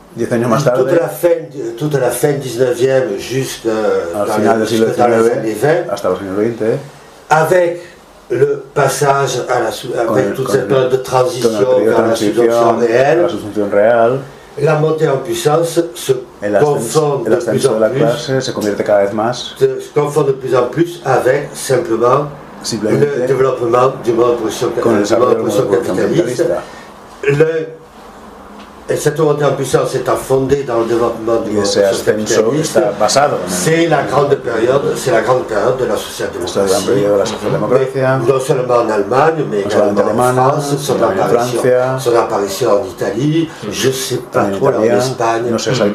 toute la fin 19e jusqu'à dans les années 20, avec le passage avec toute cette période de transition vers la subsumption réelle, la montée en puissance se confond de plus en plus avec simplement le développement du mode de production capitaliste. Cette montée en puissance étant fondée dans le développement du mode de production capitaliste, c'est la grande période de la social-démocratie. Non seulement en Allemagne, mais également en France, son apparition en Italie, je ne sais pas trop en Espagne.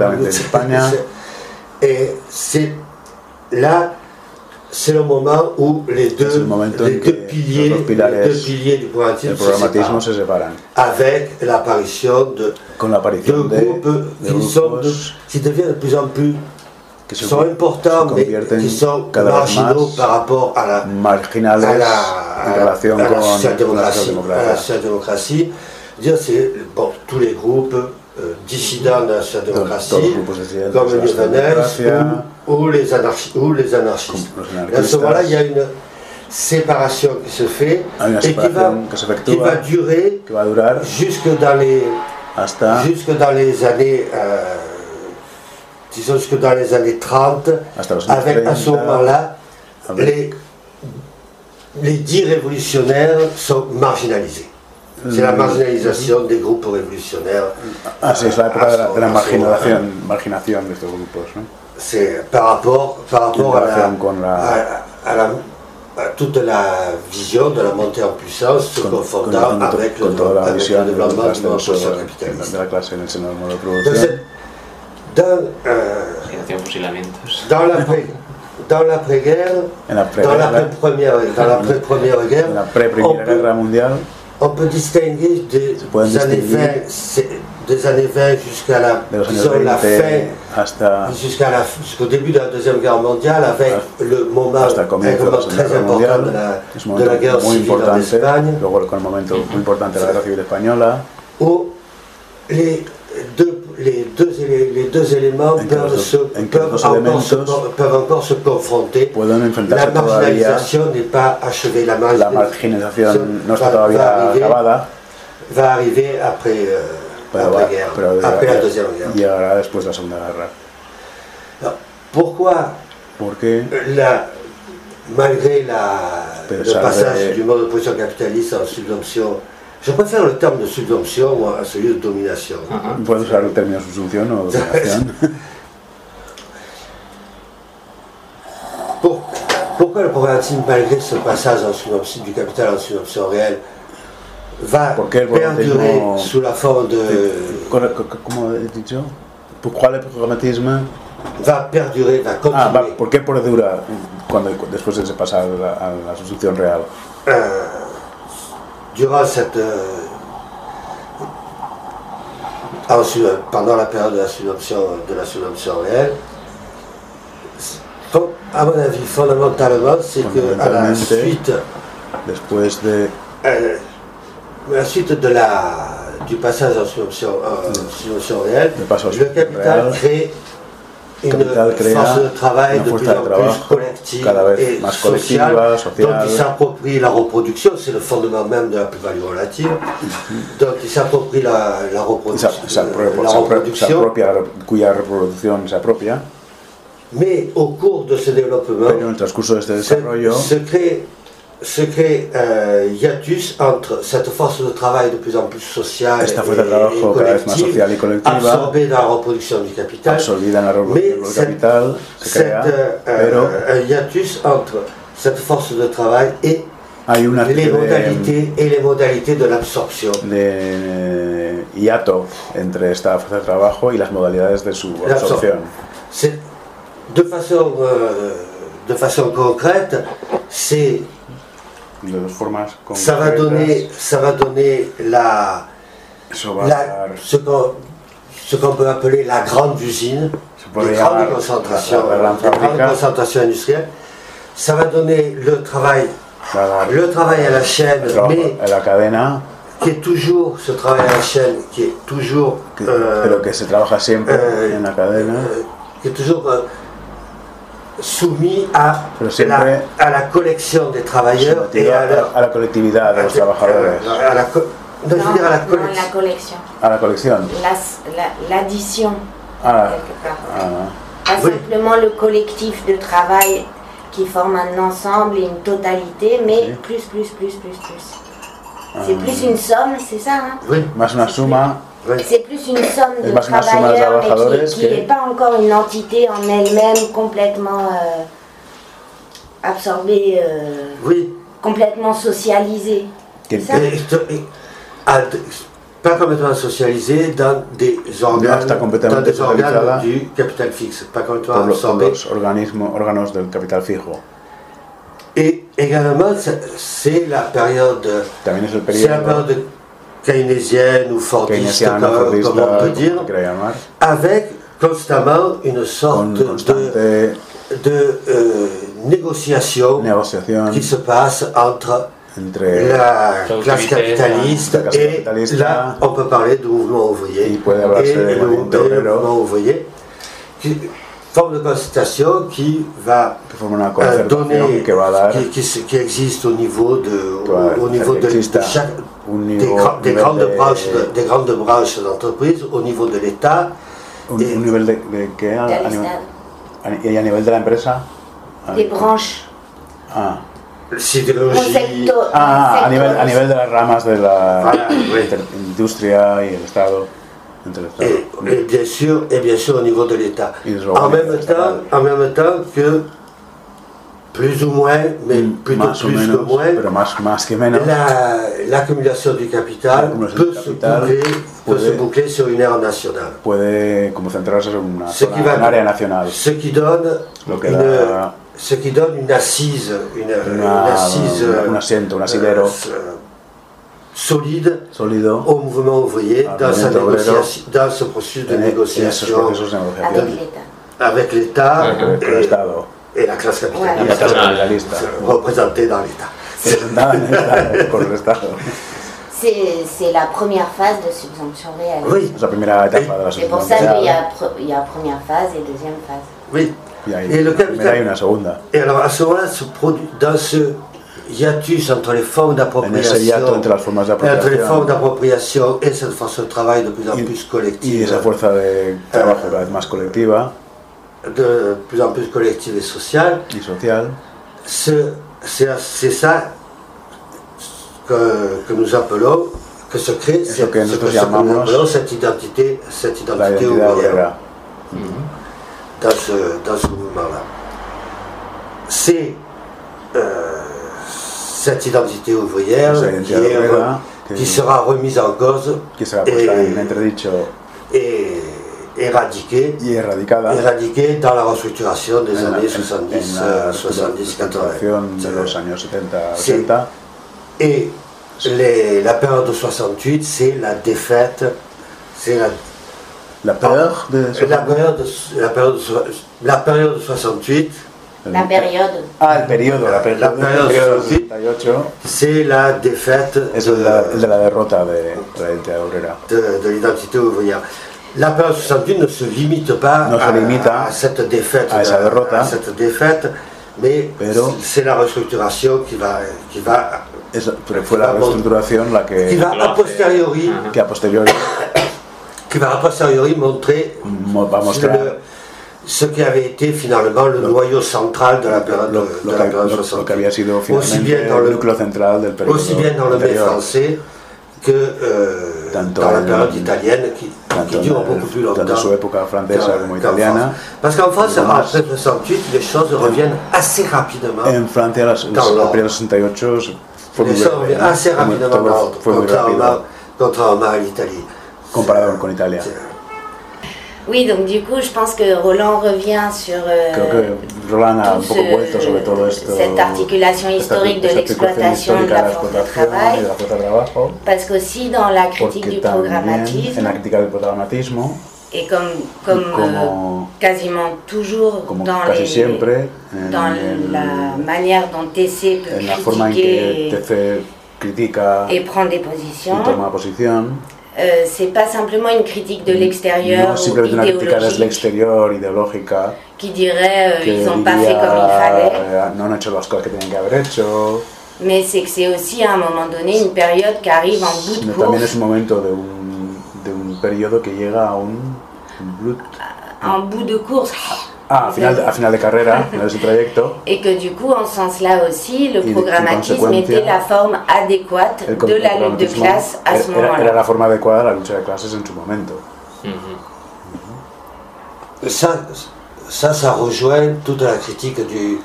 Et c'est là, c'est le moment où les deux piliers du programmatisme se séparent, avec l'apparition de groupes qui deviennent de plus en plus, qui sont importants, mais qui sont marginaux par rapport à la social-démocratie. C'est tous les groupes dissidents de la social-démocratie, comme les Lyonnaises ou les anarchistes. Et à ce moment-là, il y a une séparation qui se fait et qui va durer jusque dans les années jusque dans les années 30, avec à ce moment-là les 10 révolutionnaires sont marginalisés. C'est la marginalisation des groupes révolutionnaires. C'est la époque de la margination de estos grupos, ¿no? C'est par rapport à toute la vision de la montée en puissance se confondant avec le développement du mode capitaliste. Dans l'après-guerre, dans l'après-première guerre, on peut distinguer des années 20 jusqu'à la fin, jusqu'au début de la Deuxième Guerre mondiale, avec le moment très important de la guerre civile en Espagne, où les deux éléments peuvent encore se confronter. La marginalisation n'est pas achevée. La marginalisation va arriver après la Deuxième Guerre. Alors, pourquoi malgré le passage du mode de production capitaliste en subvention, je préfère le terme de subvention à celui de domination. Puedes usar el término subvención o dominación. Pourquoi le programmatisme, malgré ce passage du capital en subvention réelle, va perdurer sous la forme de... ¿Cómo he dicho? Pourquoi le programmatisme va perdurer, va continuer? ¿Por qué perdura después de ese pasar a la subvención real? Durant pendant la période de la subvention réelle, à mon avis, fondamentalement, c'est que à la suite du passage en subvention réelle, le capital crée une force de travail de plus en plus collective et sociale, dont il s'approprie la reproduction, c'est le fondement même de la plus-value relative, donc il s'approprie la reproduction, mais au cours de ce développement, se crée hiatus entre cette force de travail de plus en plus sociale et collective, absorbée dans la reproduction du capital, mais un hiatus entre cette force de travail et les modalités de l'absorption. Hiato entre esta fuerza de trabajo y las modalidades de su absorción. De façon concrète, c'est ça va donner ce qu'on peut appeler la grande usine, les grandes concentrations industrielles. Ça va donner le travail à la chaîne, mais qui est toujours ce travail à la chaîne, qui est toujours soumis à la collection des travailleurs et à la collectividad de los trabajadores. Non, la collection. À la collection. L'addition. Pas simplement le collectif de travail qui qui forment un ensemble et une totalité, mais plus. C'est plus une somme, c'est ça, hein? Oui, más una suma. C'est plus une somme de travailleurs, mais qui n'est pas encore une entité en elle-même complètement absorbée, complètement socialisée. Pas complètement socialisée dans des organes, du capital fixe, pas complètement absorbée. Los órganos del capital fijo. Et également, c'est la période keynésienne ou fordiste, comme on peut dire, avec constamment une sorte de négociation qui se passe entre la classe capitaliste et là on peut parler du mouvement ouvrier et le mouvement ouvrier, forme de concertation qui va donner, qui existe au niveau de chaque des grandes branches d'entreprise, au niveau de l'État. Un nivel de qué? Y a nivel de la empresa. Des branches. Sidérurgie. A nivel de las ramas de la industria y el Estado. Et bien sûr au niveau de l'État. En même temps que plus ou moins, mais plutôt plus que moins, l'accumulation du capital peut se boucler sur une ère nationale. Puede como centrarse en un área nacional. Ce qui donne une assise, un asiento, un asidero solide au mouvement ouvrier dans ce processus de négociation avec l'État et la classe capitaliste représentée dans l'État. C'est la première phase de subvention réelle. Oui. C'est pour ça qu'il y a première phase et deuxième phase. Oui. Et le capital. Et alors à ce moment-là, dans ce hiatus entre les formes d'appropriation et cette force de travail de plus en plus collective, de plus en plus collective et sociale, c'est ça que nous appelons, que se crée cette identité ouvrière dans ce mouvement-là. C'est cette identité ouvrière qui sera remise en cause et éradiquée dans la restructuration des années 70-80. Et la période de 68, c'est la défaite, c'est la période de 68. La période de 68. La période. El periodo, la période de 68. C'est la défaite de la derrota de la identité obrera. De l'identité ouvrière. La période 68 ne se limite pas à cette défaite, mais c'est la restructuration qui va a posteriori montrer ce qui avait été finalement le noyau central de la période de 68, aussi bien dans le mai français que dans la période italienne qui dure beaucoup plus longtemps. Parce qu'en France, après 68, les choses reviennent assez rapidement. En Francia, la période 68 les choses reviennent assez rapidement, contrairement à l'Italie. Comparado con Italia. Oui, donc du coup, je pense que Roland revient sur cette articulation historique de l'exploitation de la force de travail, parce qu'aussi dans la critique du programmatisme, et comme quasiment toujours dans la manière dont TC peut critiquer et prendre des positions, c'est pas simplement une critique de l'extérieur ou idéologique qui dirait ils n'ont pas fait comme il fallait, mais c'est que c'est aussi à un moment donné une période qui arrive en bout de course, a final de carrera, de ese trayecto. Et que du coup, en ce sens-là aussi, le programmatisme était la forme adéquate de la lutte de classe à ce moment-là. Era la forma adecuada de la lucha de clases en su momento. Ça rejoint toute la critique du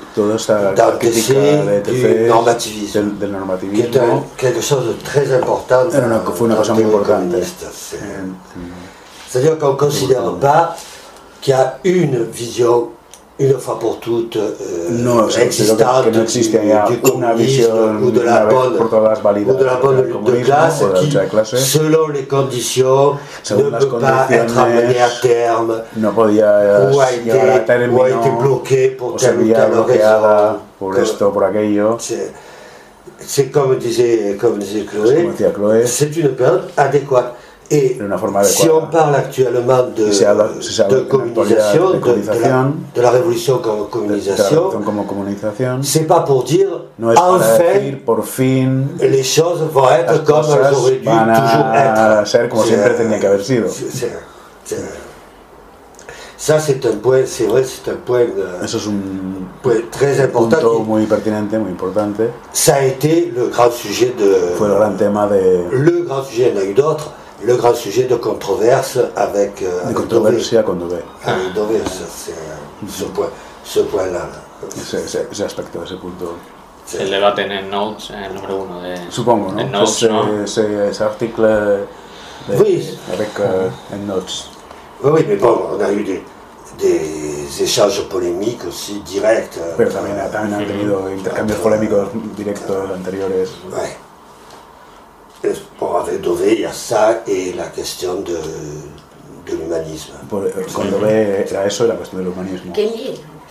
normativisme, qui est quelque chose de très important. C'est-à-dire qu'on ne considère pas qu'il y a une vision, une fois pour toutes, existante du communisme ou de la bonne lutte de classe qui, selon les conditions, ne peut pas être amenée à terme ou a été bloquée pour telle ou telle raison. C'est comme disait Chloé, c'est une période adéquate. Et si on parle actuellement de communisation, de la révolution comme communisation, c'est pas pour dire enfin les choses vont être comme elles auraient dû toujours être. Ça c'est un point, c'est vrai, c'est un point très important. Ça a été le grand sujet le grand sujet, il y en a eu d'autres. Le grand sujet de controverse avec Dové, c'est ce point-là. Ese aspecto, ese punto. El debate en el Notes, el número 1 de... Supongo, ¿no? Notes, ¿no? Ese artículo avec en Notes. Oui, mais bon, on a eu des échanges polémiques aussi directs. Pero también han tenido intercambios polémicos directos anteriores. Ouais. Bon, avec Dové, il y a ça et la question de l'humanisme. Con Dové era eso y la cuestión del humanismo. Qué lié.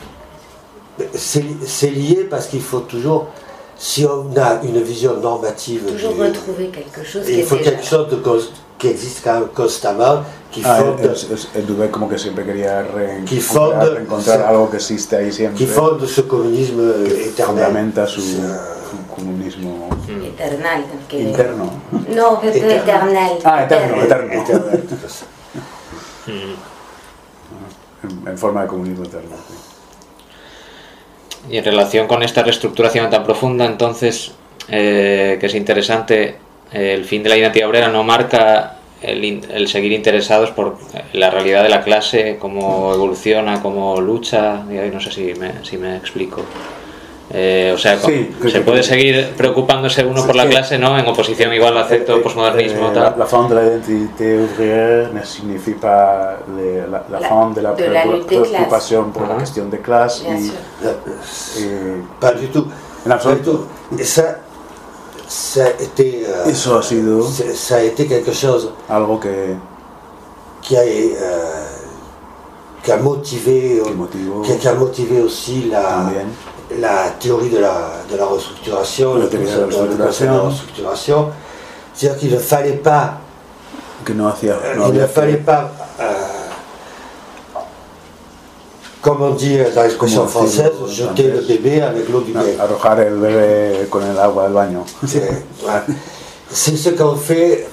C'est lié parce qu'il faut toujours, si on a une vision normative, toujours retrouver quelque chose. Il faut quelque chose qui existe quand même constamment, qui fonde. Dové como que siempre quería reencontrar algo que existe ahí siempre. Qui fonde ce communisme éternel. Fundamenta su comunismo eternal. Interno. No, eternal. Eterno. En forma de comunismo eterno. Y en relación con esta reestructuración tan profunda, entonces, que es interesante, el fin de la identidad obrera no marca el seguir interesados por la realidad de la clase, cómo evoluciona, cómo lucha. No sé si me explico. O sea, sí, se puede seguir preocupándose uno por la clase, ¿no? En oposición igual al aspecto postmodernismo. La fin de la identité ouvrière ne signifie pas la fin de la préoccupation pour la question de classe. Pas du tout. En absoluto. Ça a été quelque chose. Algo qui a motivé aussi la théorie de la restructuration, le concept de la restructuration, c'est-à-dire qu'il ne fallait pas, comme on dit dans l'expression française, jeter le bébé avec l'eau du bain. Arrojar el bebé con el agua del baño. C'est ce qu'on fait,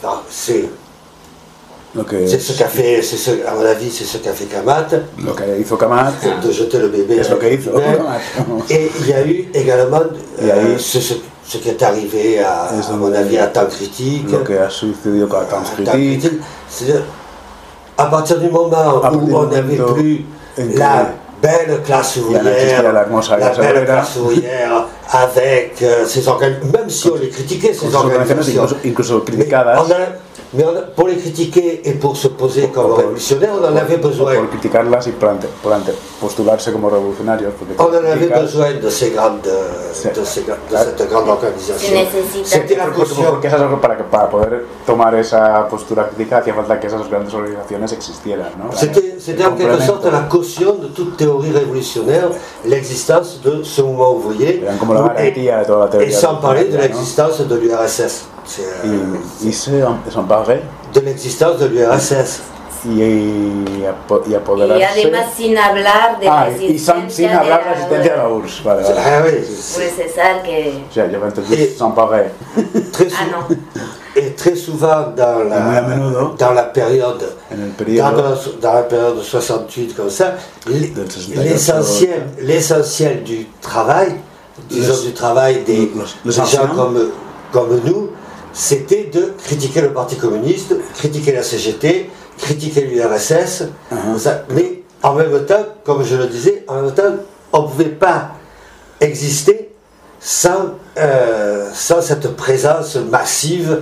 c'est ce qu'a fait, à mon avis, c'est ce qu'a fait Kamat. Lo que hizo Kamat. De jeter le bébé. Es lo que hizo Kamat. Et il y a eu également ce qui est arrivé à mon avis à Temps Critique. Lo que ha sucedido con Temps Critique. C'est-à-dire, à partir du moment où on n'avait plus la belle classe ouvrière, avec ses organisations, même si on les critiquait, ces organisations, mais pour les critiquer et pour se poser comme révolutionnaires, on en avait besoin. Pour criticarlas y postularse como revolucionarios. On en avait besoin de cette grande organisation. C'était la caution. Para poder tomar esa postura crítica hacía falta que esas grandes organizaciones existieran, ¿no? C'était en quelque sorte la caution de toute théorie révolutionnaire, l'existence de ce mouvement ouvrier, et sans parler de l'existence de l'URSS. De l'existence de l'URSS. Y además sin hablar de la existencia de la URSS. Vale. Pues César que... Ya me entendí, s'emparer. Et très souvent dans la période dans la période de 68 comme ça, l'essentiel du travail, disons du travail des gens comme nous, c'était de critiquer le Parti communiste, critiquer la CGT, critiquer l'URSS, mais en même temps, comme je le disais, on ne pouvait pas exister sans cette présence massive,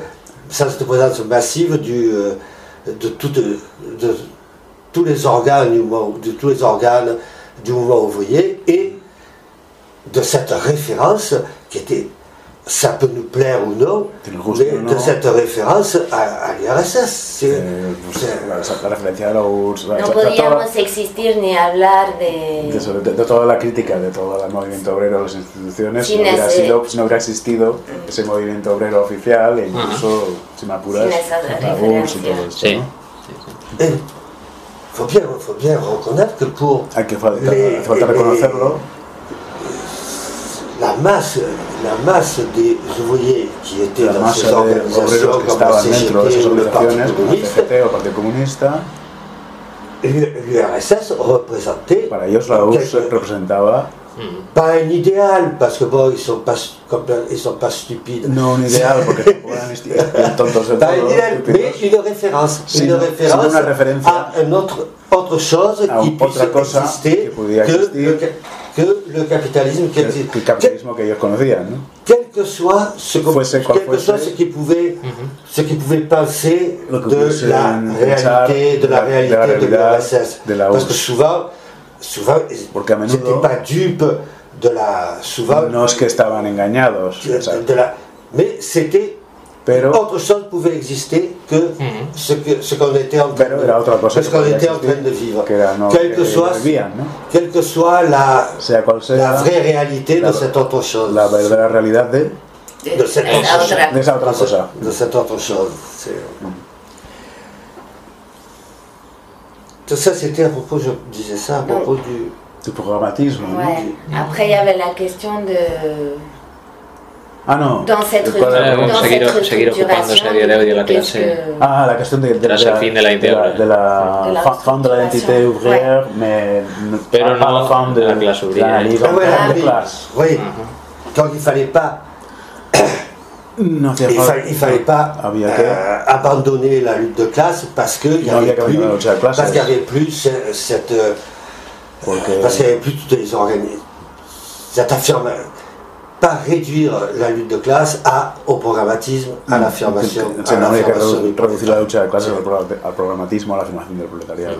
de tous les organes du mouvement ouvrier et de cette référence qui était, ça peut nous plaire ou non, mais de cette référence à l'URSS. No podíamos existir ni hablar de toda la crítica de todo el movimiento obrero a las instituciones si no hubiera existido ese movimiento obrero oficial e incluso, si me apuras, la URSS y todo esto. Sí. Faut bien reconnaître que pour falta reconocerlo. La masse des ouvriers qui étaient dans ces organisations comme la CGT ou le Parti communiste, l'URSS représentait para ellos la URSS representaba pas un idéal, parce que bon, ils sont pas stupides. No un idéal, porque tampoco eran tontos del todo. Pas un idéal, mais une référence à une autre chose qui puisse exister que le capitalisme qui existe. El capitalismo que ellos conocían, ¿no? Quel que soit ce qu'ils pouvaient penser de la réalité de l'URSS. Parce que souvent ils n'étaient pas dupes de la... No es que estaban engañados. Mais c'était... Autre chose pouvait exister que ce qu'on était en train de vivre. Quelle que soit la vraie réalité de cette autre chose. La verdadera realidad de esa otra cosa. De cette autre chose. Tout ça, c'était à propos, je disais ça, à propos du programmatisme. Ouais. Après, il y avait la question de... no. Dans cette seguir ocupándose a día de hoy de la clase. La cuestión tras el fin de la idea. De la fin de la identité ouvrière, pero no la fin de la clase ouvrière. Oui, quand il fallait pas. Il fallait pas abandonner la lutte de classe parce qu'il n'y avait plus toutes les organisations. Cette affirmation. Pas réduire la lutte de classe au programmatisme, à l'affirmation. Reducir la lucha de clases al programatismo, a la afirmación del proletariado.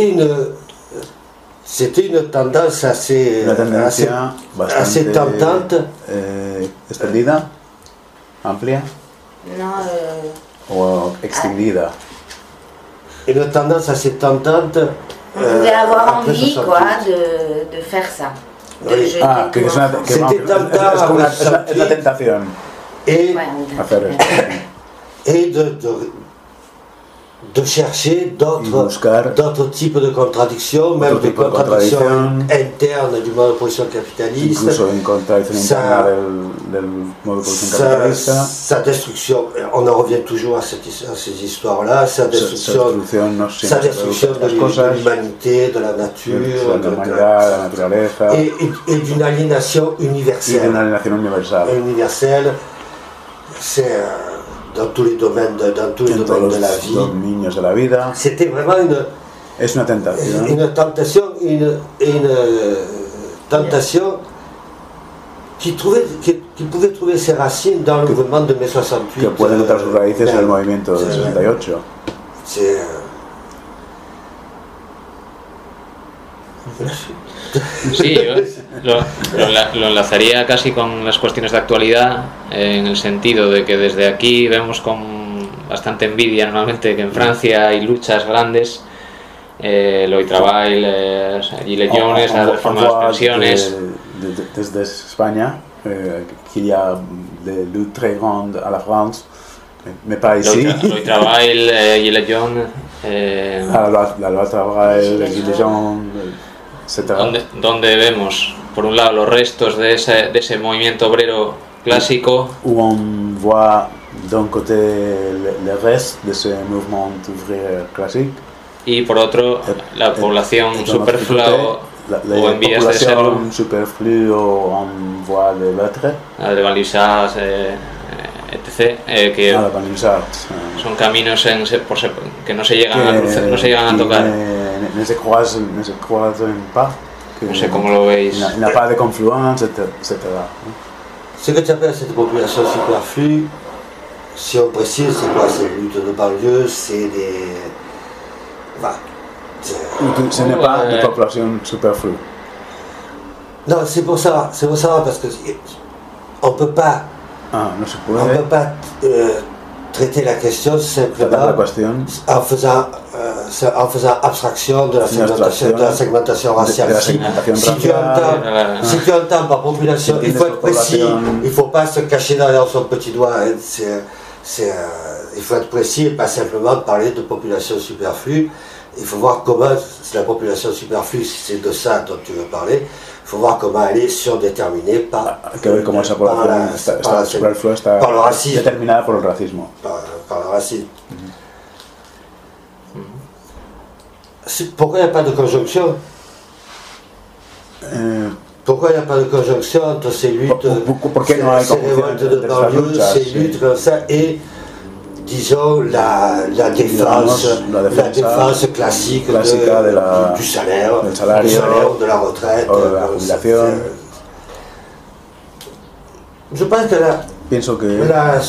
C'était une tendance assez tentante. Extendida, amplia. O extendida. Une tendance assez tentante. On pouvait avoir envie de faire ça. Que es la tentación. Et de chercher d'autres types de contradictions, même des contradictions internes du mode de production capitaliste. Incluso en contradicción interna del modo de producción capitalista. Sa destruction, on en revient toujours à ces histoires-là, sa destruction de l'humanité, de la nature, et d'une aliénation universelle. C'est dans tous les domaines de la vie. C'était vraiment une tentation qui pouvait trouver ses racines dans le mouvement de mai 68. Que puede encontrar sus raíces en el movimiento de 68. Sí, yo lo enlazaría casi con las cuestiones de actualidad, en el sentido de que desde aquí vemos con bastante envidia normalmente que en Francia hay luchas grandes, l'Oi Travail, Gilets Jaunes, la reforma de las pensiones. Desde España, qu'il y a des luttes très grandes à la France, mais pas ici. L'Oi Travail, Gilets Jaunes. La Loi Travail, les Gilets Jaunes. Donde vemos por un lado los restos de ese movimiento obrero clásico, où on voit d'un côté le reste de ce mouvement ouvrier classique. Y por otro, la población superflua o en vías de serlo. Superflue o en voie de l'être. De balisas, etc. Que son caminos que no se llegan a tocar. Ne se croisent pas. No sé cómo lo veis. Il n'y a pas de confluence, etc. Ce que tu appelles cette population superflue, si on précise, c'est quoi? C'est lutte de banlieue, c'est des... Enfin, ce n'est pas une population superflue. Non, c'est pour ça parce que on peut pas traiter la question simplement en faisant abstraction de la segmentation raciale. Si tu entends par population, il faut être précis, il ne faut pas se cacher derrière son petit doigt. Il faut être précis et pas simplement parler de population superflue. Il faut voir comment la population superflue, si c'est de ça dont tu veux parler, il faut voir comment elle est surdéterminée par le racisme. Determinada por el racismo. Par le racisme. Pourquoi il n'y a pas de conjonction? Pourquoi il n'y a pas de conjonction entre ces luttes, ces révoltes de banlieue, ces luttes comme ça et, disons, la défense classique du salaire, de la retraite, de la jubilación? Je pense que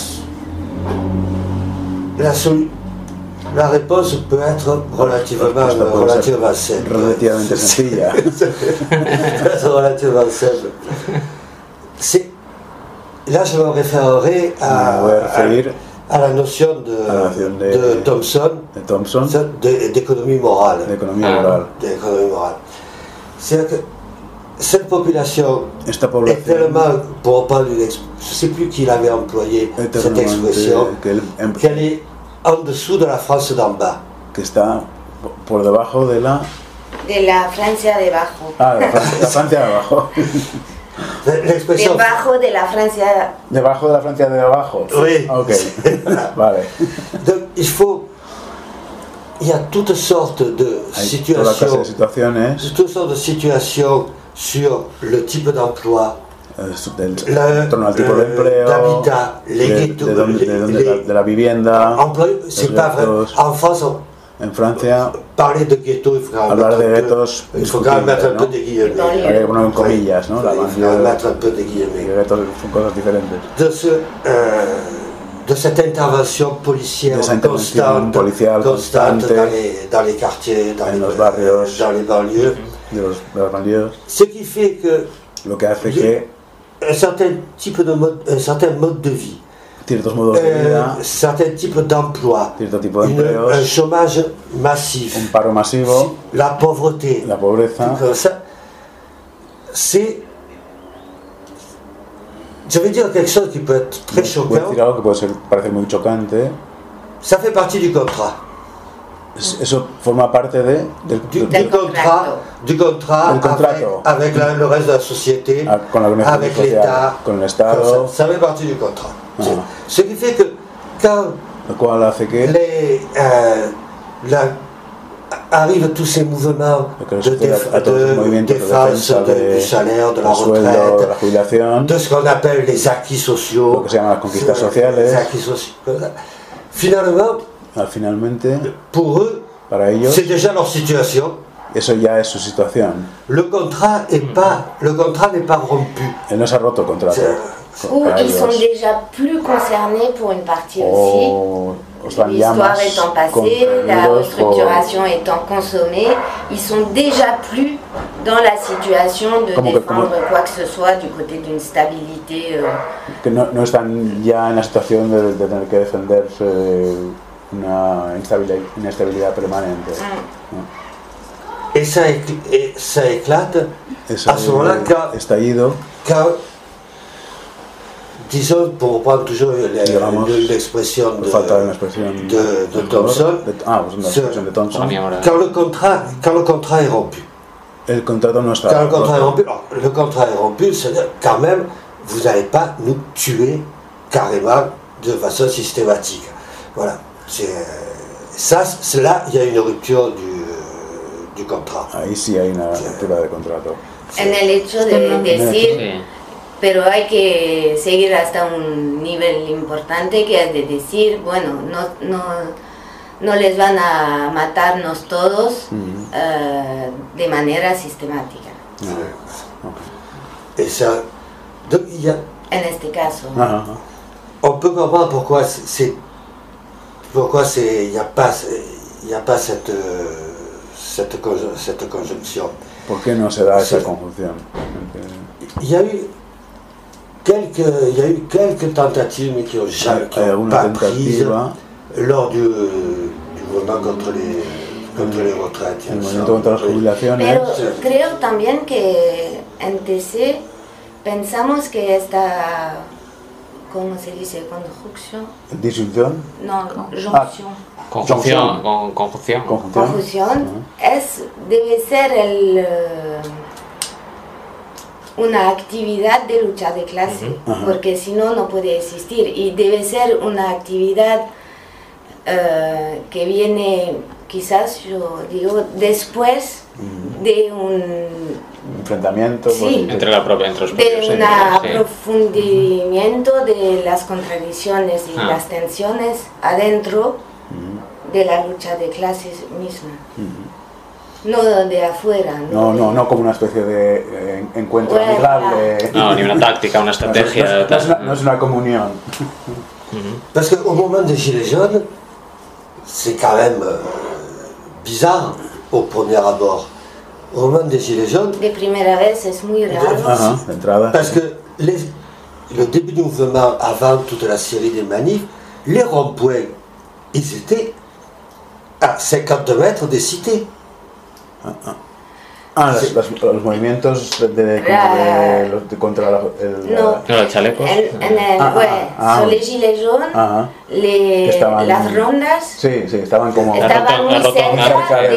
la réponse peut être relativement simple. Relativamente sencilla. Relativement simple. Là, je me référerai à la notion de Thompson d'économie morale. C'est-à-dire que cette population est tellement, pour reprendre je ne sais plus qui l'avait employé cette expression, qu'elle est en dessous de la France d'en bas. Que está por debajo de la Francia de abajo. Ah, la Francia de abajo. L'expression. Debajo de la Francia. Debajo de la Francia de abajo. Oui. Ok. Vale. Donc il y a toutes sortes de situations. Toutes sortes de situations sur le type d'emploi. L'habitat, les ghettos, de la vivienda, c'est pas vrai. En France, parler de ghetto, il faut quand même mettre un peu de guillemets. De cette intervention policière constante dans les quartiers, dans les banlieues. Ce qui fait que un certain mode de vie, certain type d'emploi, un chômage massif, la pauvreté, c'est, je vais dire quelque chose qui peut être très choquant, ça fait partie du contrat. Eso forma parte du contrat avec le reste de la société, avec l'État, ça fait partie du contrat. Ce qui fait que quand arrivent tous ces mouvements de défense du salaire, de la retraite, de ce qu'on appelle les acquis sociaux, finalement, pour eux, c'est déjà leur situation. Eso ya es su situación. Le contrat n'est pas rompu. No se ha roto el contrato. Ou ils sont déjà plus concernés pour une partie aussi. L'histoire étant passée, la restructuration étant consommée, ils sont déjà plus dans la situation de défendre quoi que ce soit du côté d'une stabilité. Que no están ya en la situación de tener que defenderse una inestabilidad permanente. Et ça éclate à ce moment-là quand, disons, pour reprendre toujours l'expression de Thompson, quand le contrat est rompu. Quand le contrat est rompu, c'est-à-dire quand même, vous n'allez pas nous tuer carrément de façon systématique. Voilà. Là, il y a une rupture du contrat. Ahí sí hay una ruptura de contrato. En el hecho de decir, pero hay que seguir hasta un nivel importante que es de decir, bueno, no les van a matarnos todos de manera sistemática. Et ça, donc il y a, en este caso. On peut comprendre pourquoi il n'y a pas cette conjonction. ¿Por qué no se da esa conjunción? Il y a eu quelques tentatives, mais qui n'ont jamais pas prises lors du mouvement contre les retraites. El movimiento contra las jubilaciones. Pero creo también que en TC pensamos que esta, ¿cómo se dice? Conjunción. ¿Disyunción? No, junción. Conjunción. Debe ser una actividad de lucha de clase, porque si no, no puede existir. Y debe ser una actividad que viene, quizás yo digo, después de un enfrentamiento entre los propios, de un aprofundimiento de las contradicciones y las tensiones adentro de la lucha de clases misma. No de afuera. No como una especie de encuentro amigable. No, ni una táctica, una estrategia. No es una comunión. Parce qu'au moment des Gilets jaunes, c'est quand même bizarre au premier abord. Au moment des Gilets jaunes, de primera vez es muy raro. Parce que le début du mouvement, avant toute la série des manifs, les ronds-points, ils étaient à 50 mètres des cités. Los movimientos contra los chalecos. Son les gilets jaunes, las rondas. Sí, estaban como estaban muy cerca de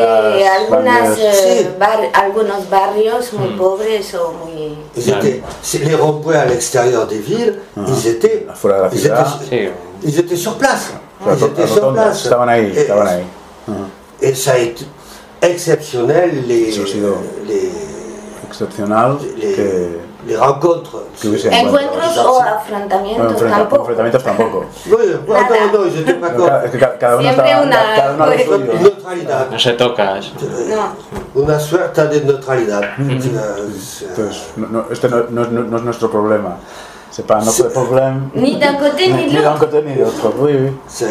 algunos barrios muy pobres o muy. Les ronds-points à l'extérieur des villes, ils étaient sur place. Estaban ahí. Et ça a été exceptionnel les rencontres. Encuentros o afrontamientos tampoco. Enfrentamientos tampoco. No, yo estoy de acuerdo. Siempre una neutralidad. No se toca. Una suerte de neutralidad. Entonces, este no es nuestro problema. C'est pas notre problème. Ni d'un côté ni de l'autre. Ni de l'autre, oui.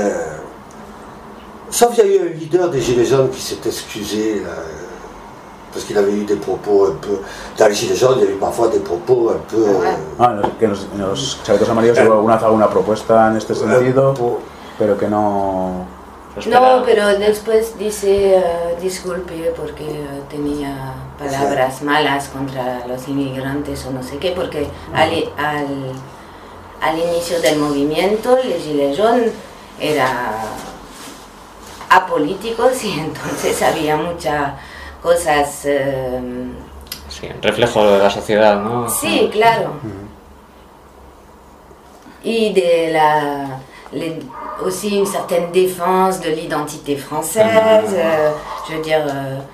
Sauf qu'il y a eu un leader des Gilets jaunes qui s'est excusé, là, parce qu'il avait eu des propos un peu... Dans les Gilets jaunes, il y a eu parfois des propos un peu... que en los chalecos amarillos hubo alguna propuesta en este sentido, pero que no... No, pero después dice disculpe porque tenía palabras malas contra los inmigrantes o no sé qué, porque al inicio del movimiento, les Gilets jaunes era apolíticos y entonces había muchas cosas... Sí, reflejo de la sociedad, ¿no? Sí, claro. Y de aussi une certaine défense de l'identité française, je veux dire,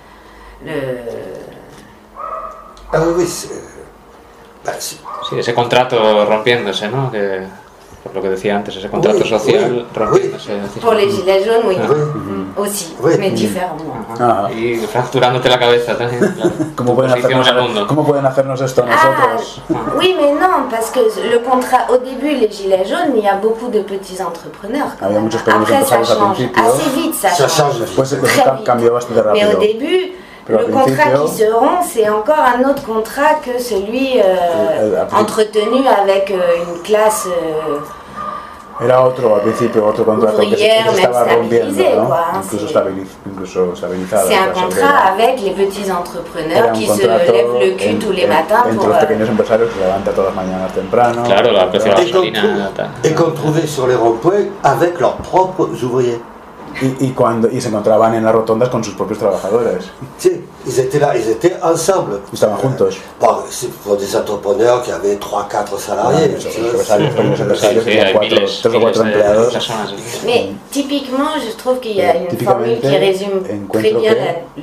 sí, ese contrato rompiéndose, ¿no? Que, por lo que decía antes, ese contrato social rompiéndose. Por les Gilets jaunes, oui. Aussi, mais différemment. Y fracturándote la cabeza también. Claro. ¿Cómo pueden hacernos esto a nosotros? Oui, mais non, parce que le contrat, au début, les Gilets jaunes, il y a beaucoup de petits entrepreneurs. Après, ça change assez vite, ça change. Después cambió bastante rápido. Mais au début, le contrat qui se rompt, c'est encore un autre contrat que celui entretenu avec une clase... Era al principio otro contrato que se estaba rompiendo, ¿no? Incluso estabilizado. C'est un contrat avec les petits entrepreneurs qui se lèvent le cul tous les matins entre los pequeños empresarios que se levantan todas las mañanas temprano. Claro, la precio de la gasolina. Et qu'on trouvait sur les ronds-points avec leurs propres ouvriers. y se encontraban en las rotondas con sus propios trabajadores. Sí, ils étaient là, ils étaient ensemble. Estaban juntos. C'est pour des entrepreneurs qui avaient 3-4 salariés. Tres o cuatro empleados. Mais typiquement, je trouve qu'il y a une formule qui résume très bien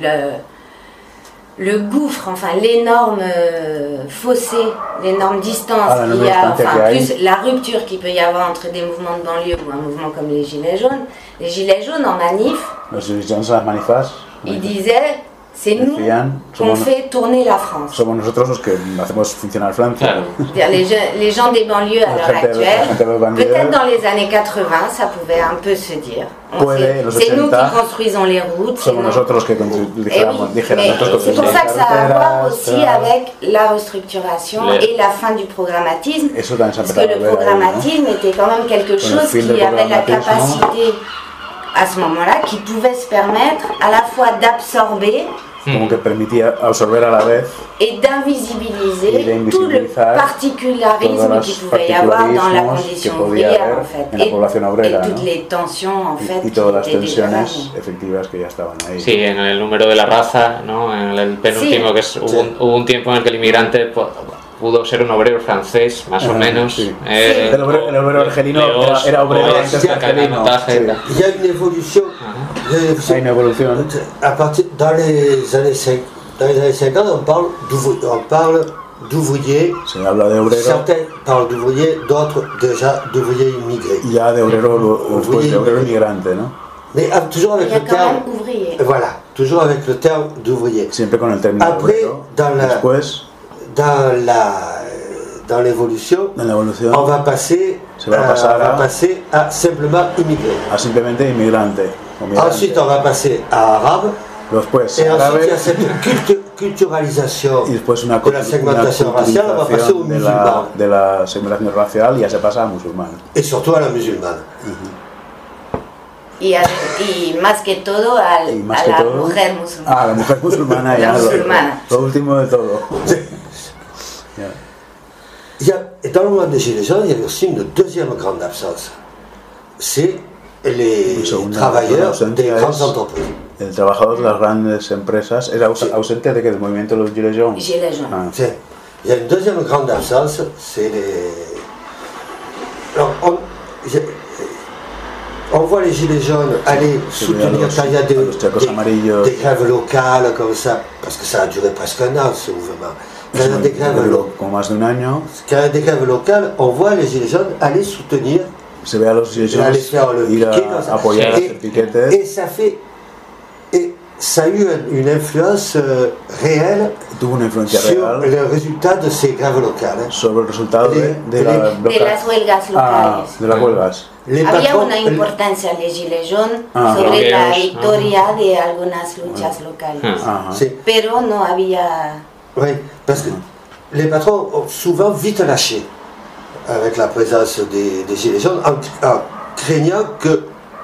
le gouffre, enfin l'énorme fossé, l'énorme distance qu'il y a, enfin plus la rupture qu'il peut y avoir entre des mouvements de banlieue ou un mouvement comme les Gilets jaunes. Les Gilets jaunes en manif, ils disaient c'est nous qu'on fait tourner la France. Somos nosotros los que hacemos funcionar Francia. Les gens des banlieues à l'heure actuelle, peut-être dans les années 80, ça pouvait un peu se dire. C'est nous qui construisons les routes. Somos nosotros que c'est pour ça que ça a à voir aussi avec la restructuration et la fin du programmatisme. Parce que le programmatisme était quand même quelque chose qui avait la capacité à ce moment-là, qui pouvait se permettre à la fois d'absorber como que permitía absorber a la vez et d'invisibiliser tout le particularisme qu'il pouvait y avoir dans la condition ouvrière en fait, et toutes les tensions en fait y todas las tensiones efectivas que ya estaban ahí. Sí, en el número de la raza, ¿no? En el penúltimo, que hubo un tiempo en el que el inmigrante pudo ser un obrero francés, más o menos. Sí. El obrero argelino era obrero antes que argelino. Il y a une évolution. Hay una evolución. À partir dans les années 50, on parle d'ouvriers. Se habla de obrero. Certains parlent d'ouvriers, d'autres déjà d'ouvriers immigrés. Ya de obrero, después de obrero inmigrante, ¿no? Mais toujours avec le terme ouvrier. Voilà, toujours avec le terme d'ouvrier. Siempre con el término après, obrero. Dans l'évolution, on va passer à simplement immigré. A simplemente inmigrante. Ensuite, on va passer à arabe. Después, et ensuite, il y a cette culturalisation de la segmentation raciale, on va passer aux musulmans. De la segmentación racial ya se pasa a musulmán. Et surtout à la musulmane. Y más que todo a la mujer musulmana. Ah, la mujer musulmana ya. Lo último de todo. Et dans le mouvement des Gilets jaunes, il y avait aussi une deuxième grande absence. C'est les travailleurs des grandes entreprises. El trabajador de las grandes empresas era ausente de que del movimiento de los Gilets jaunes. Gilets jaunes. Ah. Sí. Il y a une deuxième grande absence, c'est les... Alors, on voit les Gilets jaunes aller soutenir quand il y a des grèves locales comme ça, parce que ça a duré presque un an ce mouvement. Quand il y a des grèves locales, on voit les Gilets jaunes aller soutenir, aller faire le piquet, et ça fait... Et ça a eu une influence réelle sur le résultat de ces grèves locales. Sobre el resultado de las huelgas locales. De las huelgas. Había una importancia les Gilets jaunes sobre la victoria de algunas luchas locales. Pero no había... Oui, parce que les patrons ont souvent vite lâché avec la présence des Gilets jaunes en craignant que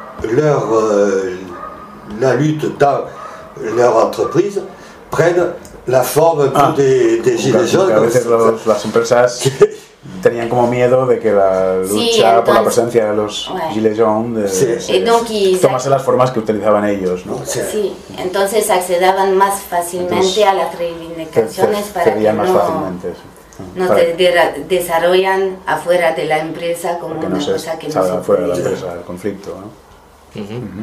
la lutte dans leur entreprise prenne la forme des Gilets jaunes. A veces las empresas tenían como miedo de que la lucha por la presencia de los Gilets jaunes tomase las formas que utilizaban ellos, ¿no? Sí, entonces accedían más fácilmente a las reivindicaciones para que no se desarrollan afuera de la empresa como una cosa que no se fuera de la empresa, el conflicto, ¿no?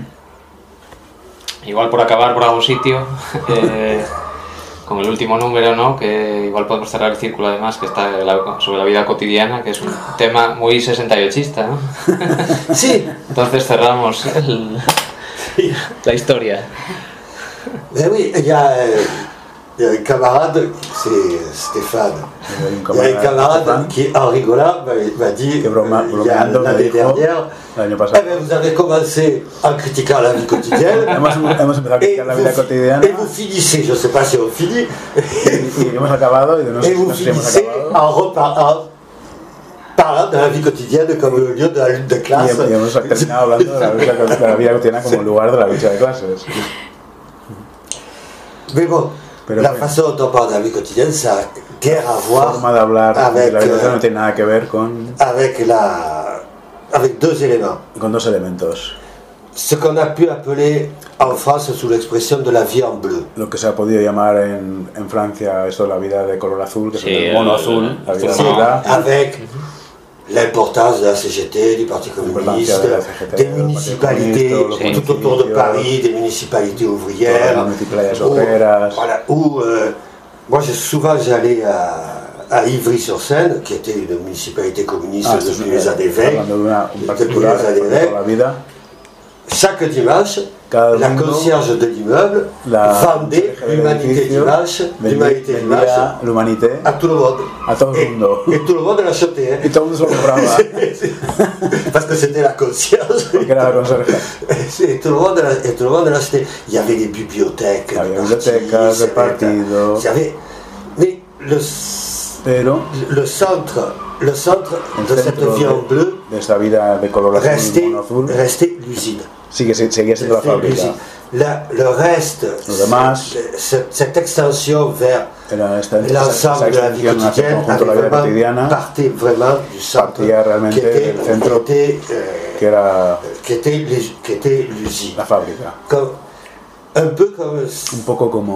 Igual por acabar por algún sitio, con el último número, ¿no? Que igual podemos cerrar el círculo además, que está sobre la vida cotidiana, que es un tema muy 68ista, ¿no? Sí. Entonces cerramos la historia. Oui, il y a un camarade, c'est Stéphane. Il y a un camarade qui, en rigolant, m'a dit l'année dernière, vous avez commencé en critiquant la vie quotidienne et vous finissez, je ne sais pas si on finit, et vous finissez en parlant de la vie quotidienne comme le lieu de la lutte de classe. Y hemos terminado hablando de la vida cotidiana como lugar de la lucha de clases. Mais bon, la façon dont on parle de la vie quotidienne, ça n'a guère à voir avec, no tiene nada que ver con avec deux éléments. Con dos elementos. ce qu'on a pu appeler en France sous l'expression de la vie en bleu. Lo que se ha podido llamar en Francia eso de la vida de color azul, que es el mono azul, la vida de verdad. Avec l'importance de la CGT, du Parti communiste, des municipalités tout autour de Paris, des municipalités ouvrières. Moi, souvent, j'allais à Ivry-sur-Seine, qui était une municipalité communiste depuis les années 20. Chaque dimanche, la concierge de l'immeuble vendait l'humanité dimanche à tout le monde. Et tout le monde l'achetait. Et tout le monde se lo compraba. Parce que c'était la concierge. Et tout le monde l'achetait. Il y avait les bibliothèques. Des partidos. Mais le centre de cette vie en bleu restait l'usine. Seguía siendo la fábrica. Le reste, cette extension vers l'ensemble de la vie quotidienne partait vraiment du centre qui était l'usine. La fábrica. Un peu comme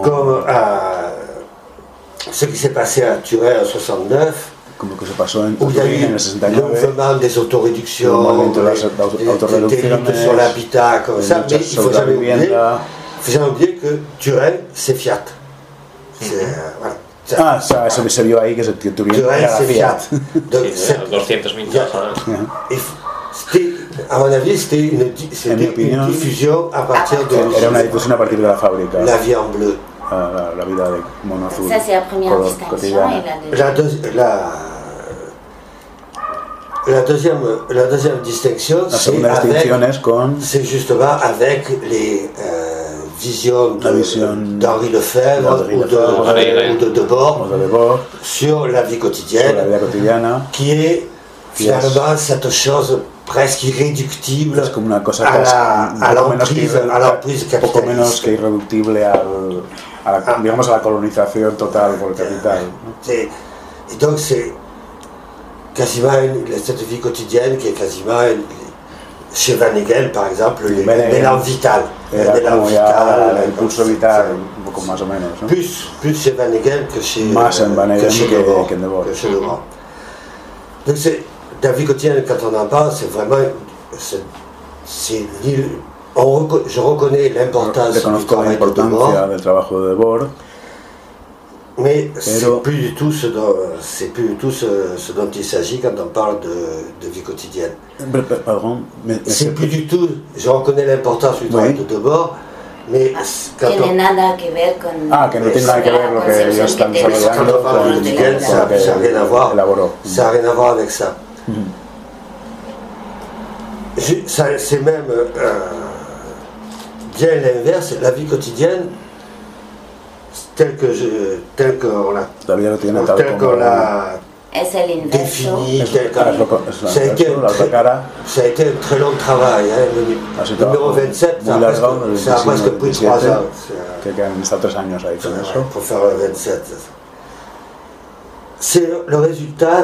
ce qui s'est passé à Turin en 69. Como que se pasó en Turín en el 69, le mouvement des autoréductions, des luttes sur l'habitat, comme ça, mais il ne faut jamais oublier que Turin, c'est Fiat. Voilà. Eso se vio ahí, que Turín era Fiat. Donc, 200.000 à mon avis, c'était une diffusion à partir de Era una difusión a partir de la fábrica. La vie en bleu. La vida de mono azul. Ça, c'est la première distinction. La deuxième distinction, c'est justement avec les visions d'Henri Lefebvre ou de Debord sur la vie quotidienne, qui est finalement cette chose presque irréductible à l'emprise capitaliste. Digamos a la colonización total por el capital. Et donc c'est quasiment cette vie quotidienne qui est quasiment chez Van Hegel par exemple l'élan vital. El pulso vital, un poco más o menos. ¿No? Plus chez Van Hegel que chez Debord. Donc c'est la vie quotidienne quand on en parle, c'est vraiment je reconnais l'importance du travail de Debord, mais c'est plus du tout ce dont il s'agit quand on parle de vie quotidienne. C'est plus du tout, je reconnais l'importance du travail de Debord, mais quand on... nada que ver con... que no tiene nada que ver lo que ellos están desarrollando con Hegel, ça n'a rien à voir. Ça n'a rien à voir avec ça. C'est même bien l'inverse, la vie quotidienne telle qu'on l'a définie, ça a été un très long travail. Le numéro 27, ça a presque pris 3 ans pour faire le 27. C'est le résultat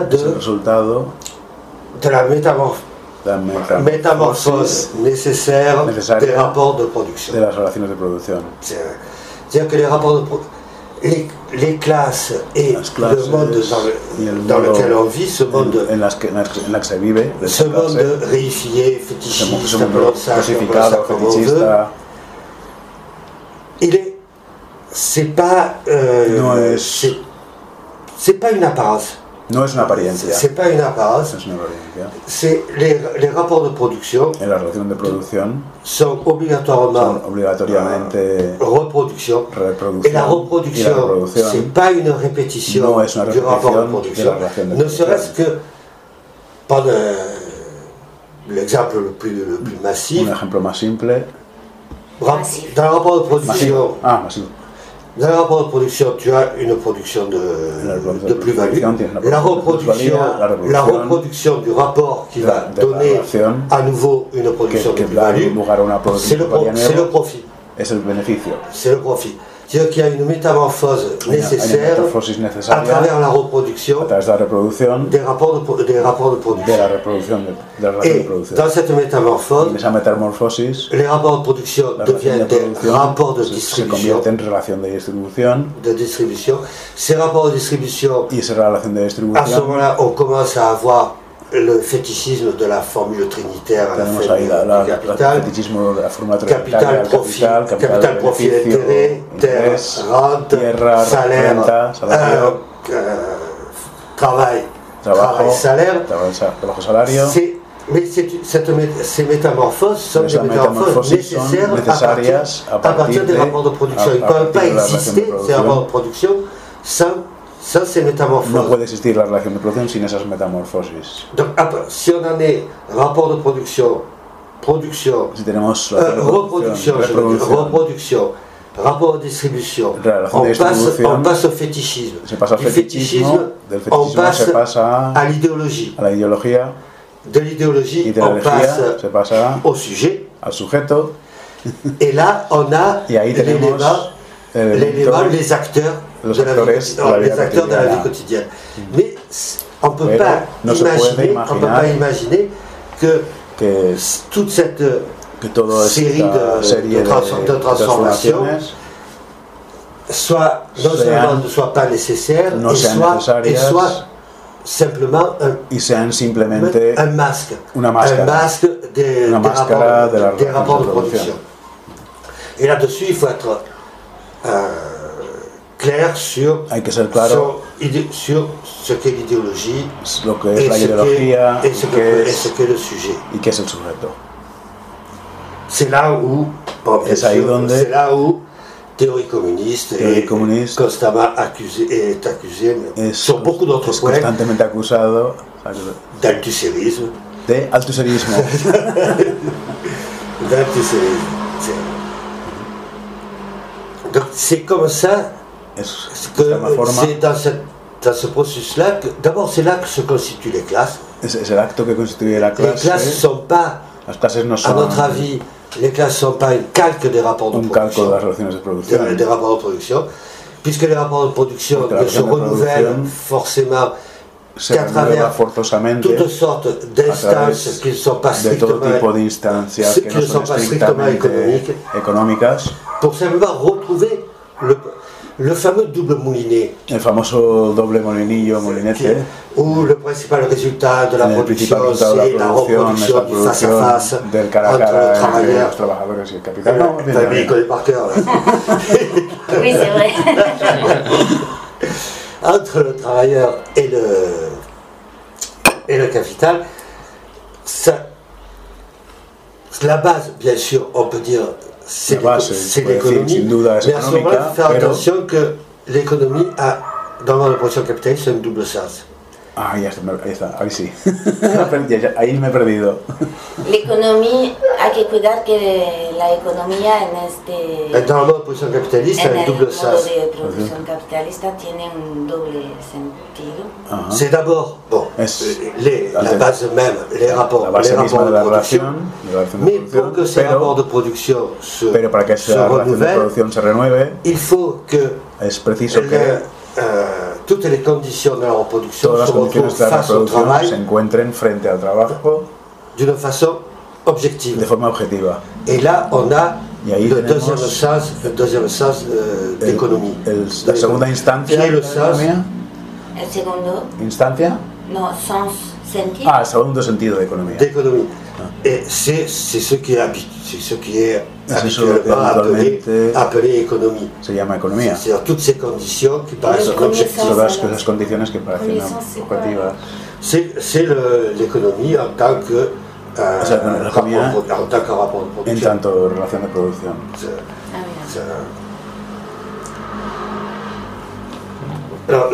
de la métamorphose nécessaire des rapports de production. C'est-à-dire que les rapports de production, les classes et le monde dans lequel on vit, ce monde réifié, fétichiste, comme on veut, c'est pas une apparence. No es una apariencia. C'est pas une apparence. C'est les rapports de production. En la relación de producción sont obligatoirement reproduction. Et la reproduction, c'est pas une répétition du rapport de production. Ne serait-ce que par l'exemple le plus massif. Un ejemplo más simple. Dans le rapport de production. Dans le rapport de production, tu as une production de plus-value. La reproduction du rapport qui va donner à nouveau une production de plus-value, c'est le profit. Es el beneficio. C'est le profit. C'est-à-dire qu'il y a une métamorphose nécessaire à travers la reproduction des rapports de production. Et dans cette métamorphose, les rapports de production deviennent des rapports de distribution. Ces rapports de distribution, à ce moment-là, on commence à avoir le fétichisme de la formule trinitaire à la fin du capital, profit, intérêt, terre, rente, salaire, travail, salaire. Mais ces métamorphoses sont des métamorphoses nécessaires à partir des rapports de production. Ils ne peuvent pas exister, ces rapports de production, sans ces métamorphoses. No puede existir la relación de producción sin esas metamorfosis. Donc, si on en est rapport de production, si tenemos reproduction, rapport de distribution, on passe au fétichisme. Du fétichisme, on passe à l'idéologie. De l'idéologie, on passe au sujet. Al sujeto. Et là, on a l'élément, les acteurs de la vie quotidienne. Mais on ne peut pas imaginer que toute cette série de transformations soit non seulement ne soit pas nécessaire et soit simplement un masque des rapports de production. Et là-dessus, il faut être clair sur ce qu'est l'idéologie et ce qu'est le sujet. C'est là où théorie communiste est constamment accusée, sur beaucoup d'autres points, d'althussérisme. Donc c'est comme ça que c'est dans ce processus-là que d'abord c'est là que se constituent les classes. Les classes ne sont pas, à notre avis, les classes ne sont pas une calque des rapports de production, puisque les rapports de production ne se renouvellent forcément qu'à travers toutes sortes d'instances qui ne sont pas strictement économiques, pour simplement retrouver le fameux double moulinet, où le principal résultat de la production c'est la reproduction du face-à-face entre le travailleur. T'as mis collé par cœur là. Oui, c'est vrai. Entre le travailleur et le capital, la base, bien sûr, on peut dire, c'est l'économie, mais à ce moment-là, il faut faire attention que l'économie a, dans la production capitaliste, un double sens. Ah, ya está, ahí sí. Ahí me he perdido. L'économie, hay que cuidar que la economía dans le mode de production capitaliste, a un double sens. Tiene un doble sentido. C'est d'abord, la base même, les rapports de production, mais pour que ces rapports de production se renouvellent, il faut que toutes les conditions de la reproduction se retrouvent face au travail d'une façon objective. Et là, on a le deuxième sens d'économie. La segunda instancia le sens. El segundo. Instancia? No, sens, sentido. Ah, el segundo sentido de economía. Et c'est ce qui est habituellement appelé économie. Se llama economía. C'est-à-dire toutes ces conditions qui paraissent objectives. Todas esas condiciones que parecen objetivas. C'est l'économie en tant que rapport de production. En tanto relación de producción. Alors,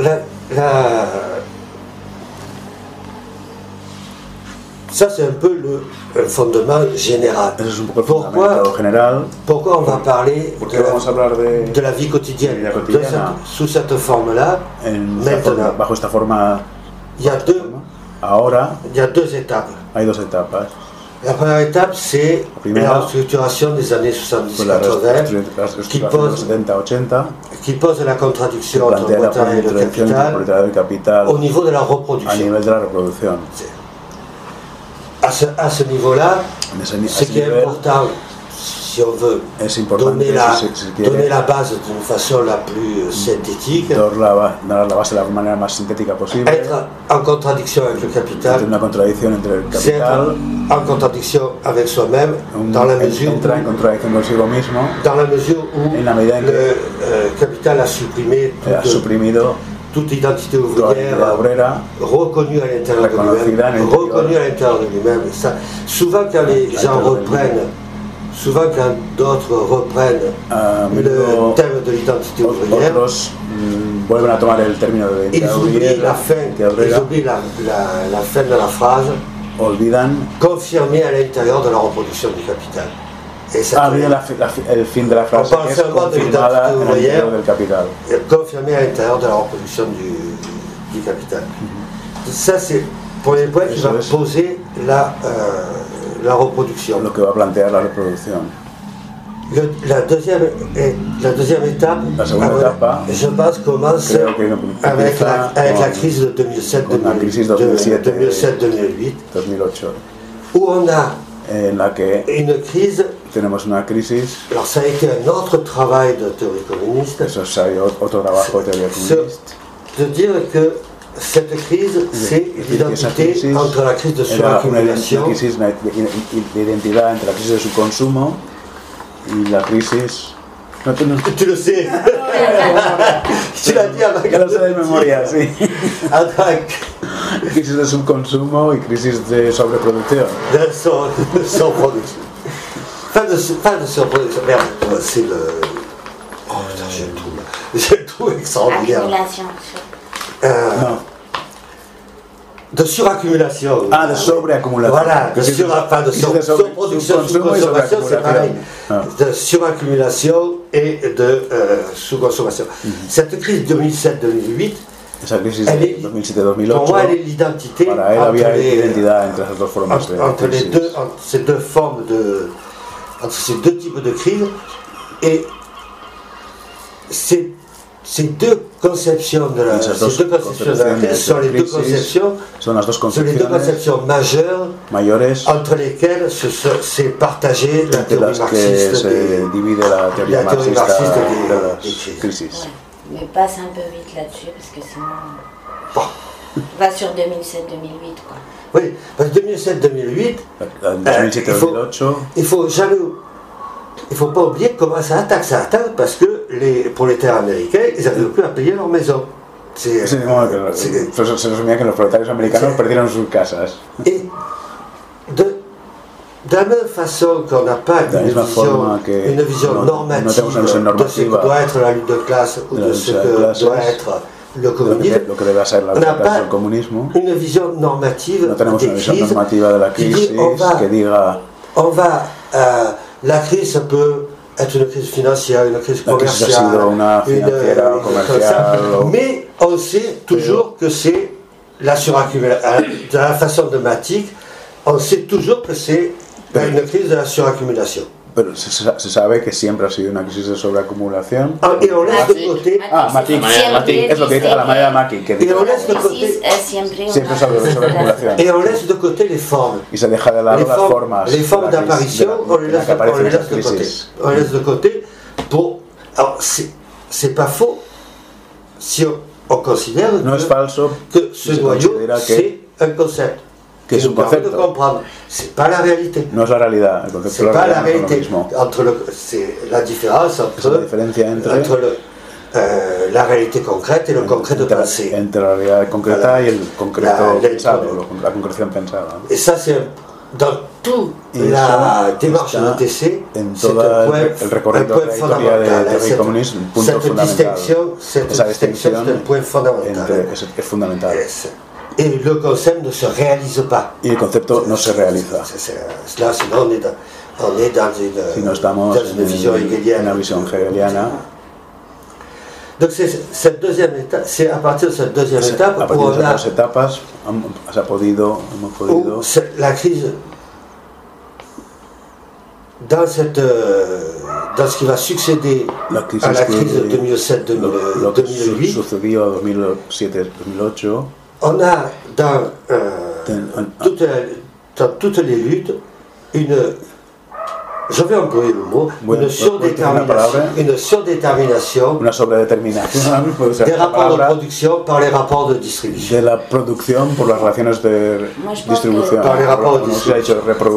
ça c'est un peu le fondement général. Pourquoi on va parler de la vie quotidienne sous cette forme-là? Maintenant, il y a deux étapes. La première étape, c'est la restructuration des années 70-80 qui pose la contradiction entre le prolétariat et le capital au niveau de la reproduction. À ce niveau-là, ce qui est important, si on veut donner la base d'une façon la plus synthétique, être en contradiction avec le capital, c'est être en contradiction avec soi-même dans la mesure où le capital a supprimé toute identité ouvrière reconnue à l'intérieur de lui-même. Souvent quand les gens quand d'autres reprennent le thème de l'identité ouvrière, ils oublient la fin de la phrase, confirmée à l'intérieur de la reproduction du capital. El fin de la frase que es confirmada en el interior del capital. Confirmée à l'intérieur de la reproduction du capital. Ça, c'est pour les points qui va poser la reproduction. Lo que va a plantear la reproducción. La deuxième étape, je pense, commence avec la crise de 2007-2008, où on a une crise. Tenemos una crisis. Alors ça a été un autre travail de théorie communiste. Eso es otro trabajo de teoría comunista. De dire que cette crise, c'est l'identité entre la crise de suraccumulación. Una crisis de identidad entre la crisis de subconsumo y la crisis. No, tu le sais. Tu l'as dit avec. Ya lo sé de memoria, sí. Crisis de subconsumo y crisis de sobreproducción. De sobreproducción. Fin de surproduction. Merde, c'est le. Oh putain, j'ai le trou extraordinaire. Accumulation. Non. De suraccumulation. Ah, de sobreaccumulation. Voilà, de surproduction, sous-consommation, c'est pareil. De suraccumulation et de sous-consommation. Cette crise 2007-2008, esa crisis de 2007-2008, pour moi, elle est l'identité entre ces deux formes de. Entre ces deux types de crises, et ces deux conceptions de la crise sont les deux conceptions majeures entre lesquelles s'est partagée la théorie marxiste des crises. Mais passe un peu vite là-dessus parce que sinon on va sur 2007-2008 quoi. Oui, parce que 2007-2008, il faut pas oublier comment ça attaque parce que les prolétaires américains, ils n'arrivaient plus à payer leur maison. Se resumía que los proletarios americanos perdieron sus casas. Et de la même façon qu'on n'a pas une vision normative de ce que doit être la lutte de classe ou de ce que doit être le communisme, on n'a pas une vision normative de la crise qui dit la crise peut être une crise financière, une crise commerciale, mais on sait toujours que c'est la suraccumulation. De la façon dogmatique, on sait toujours que c'est une crise de la suraccumulation. Pero se sabe que siempre ha sido una crisis de sobreacumulación. Y on laisse de côté. Matic, es lo que dice a la manera de Matic, que dice siempre sobreacumulación. Et on laisse de côté les formes. Y se deja de lado las formas. Les formes d'apparition, on les laisse de côté. On les laisse de côté pour. Alors, c'est pas faux si on considère que ce noyau, c'est un concept. Que es un concepto. C'est pas la réalité. No es la realidad. El concepto c'est pas la réalité. C'est la différence entre la réalité concrète et le concret de pensée. Entre la realidad concreta y el concreto pensado, la concreción pensada. Et ça, c'est dans toute la démarche de TC, c'est un point fondamental. Cette distinction, c'est un point fondamental. Es fundamental. Et le concept ne se réalise pas. Y el concepto no se realiza. Là, sinon on est dans une vision hegelienne. Donc cette deuxième étape, c'est à partir de cette deuxième étape où on a hemos podido la crise dans ce qui va succéder à la crise de 2007-2008, on a dans toutes les luttes je vais employer le mot, une surdétermination des rapports de production par les rapports de distribution. De la producción por las relaciones de distribución. Par les rapports de distribution.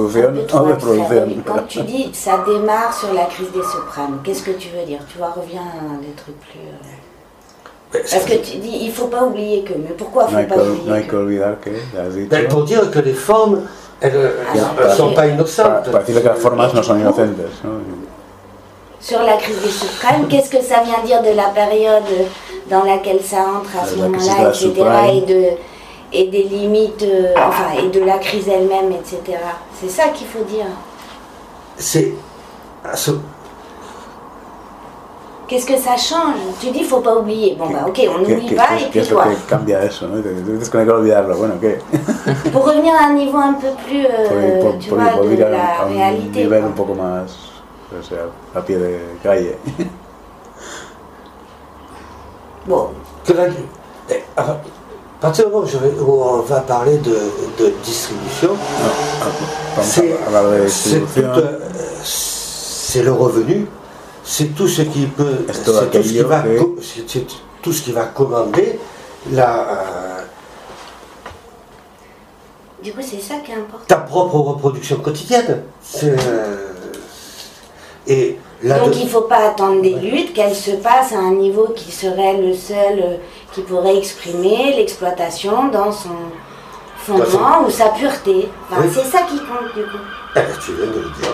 Quand tu dis ça démarre sur la crise des subprimes, qu'est-ce que tu veux dire? Tu vois, reviens à des trucs plus... Parce que tu dis, il ne faut pas oublier que... Mais pourquoi il ne faut pas oublier No hay que olvidar que, ya has dicho... Pour dire que les formes... Elles ne sont pas innocentes. Para decirle que las formas no son inocentes, ¿no? Sur la crise des subprimes, qu'est-ce que ça vient dire de la période dans laquelle ça entre à ce moment-là, etc. Et des limites, enfin, et de la crise elle-même, etc. C'est ça qu'il faut dire. Qu'est-ce que ça change? Tu dis, il ne faut pas oublier. Bon, bah ok, on n'oublie pas et puis quoi? ¿Qué cambia eso, no? Dices que no hay que olvidarlo, bueno, ¿qué? Pour revenir à un niveau un peu plus, tu vois, de la réalité. Un nivel un poco más, o sea, a pie de calle. Bon, à partir du moment où on va parler de distribution, c'est le revenu. C'est tout ce qui peut, tout ce qui va commander du coup, c'est ça qui est important. Ta propre reproduction quotidienne. Donc il ne faut pas attendre des luttes, qu'elles se passent à un niveau qui serait le seul qui pourrait exprimer l'exploitation dans son fondement ou sa pureté. Enfin, oui. C'est ça qui compte du coup. Tu viens de le dire.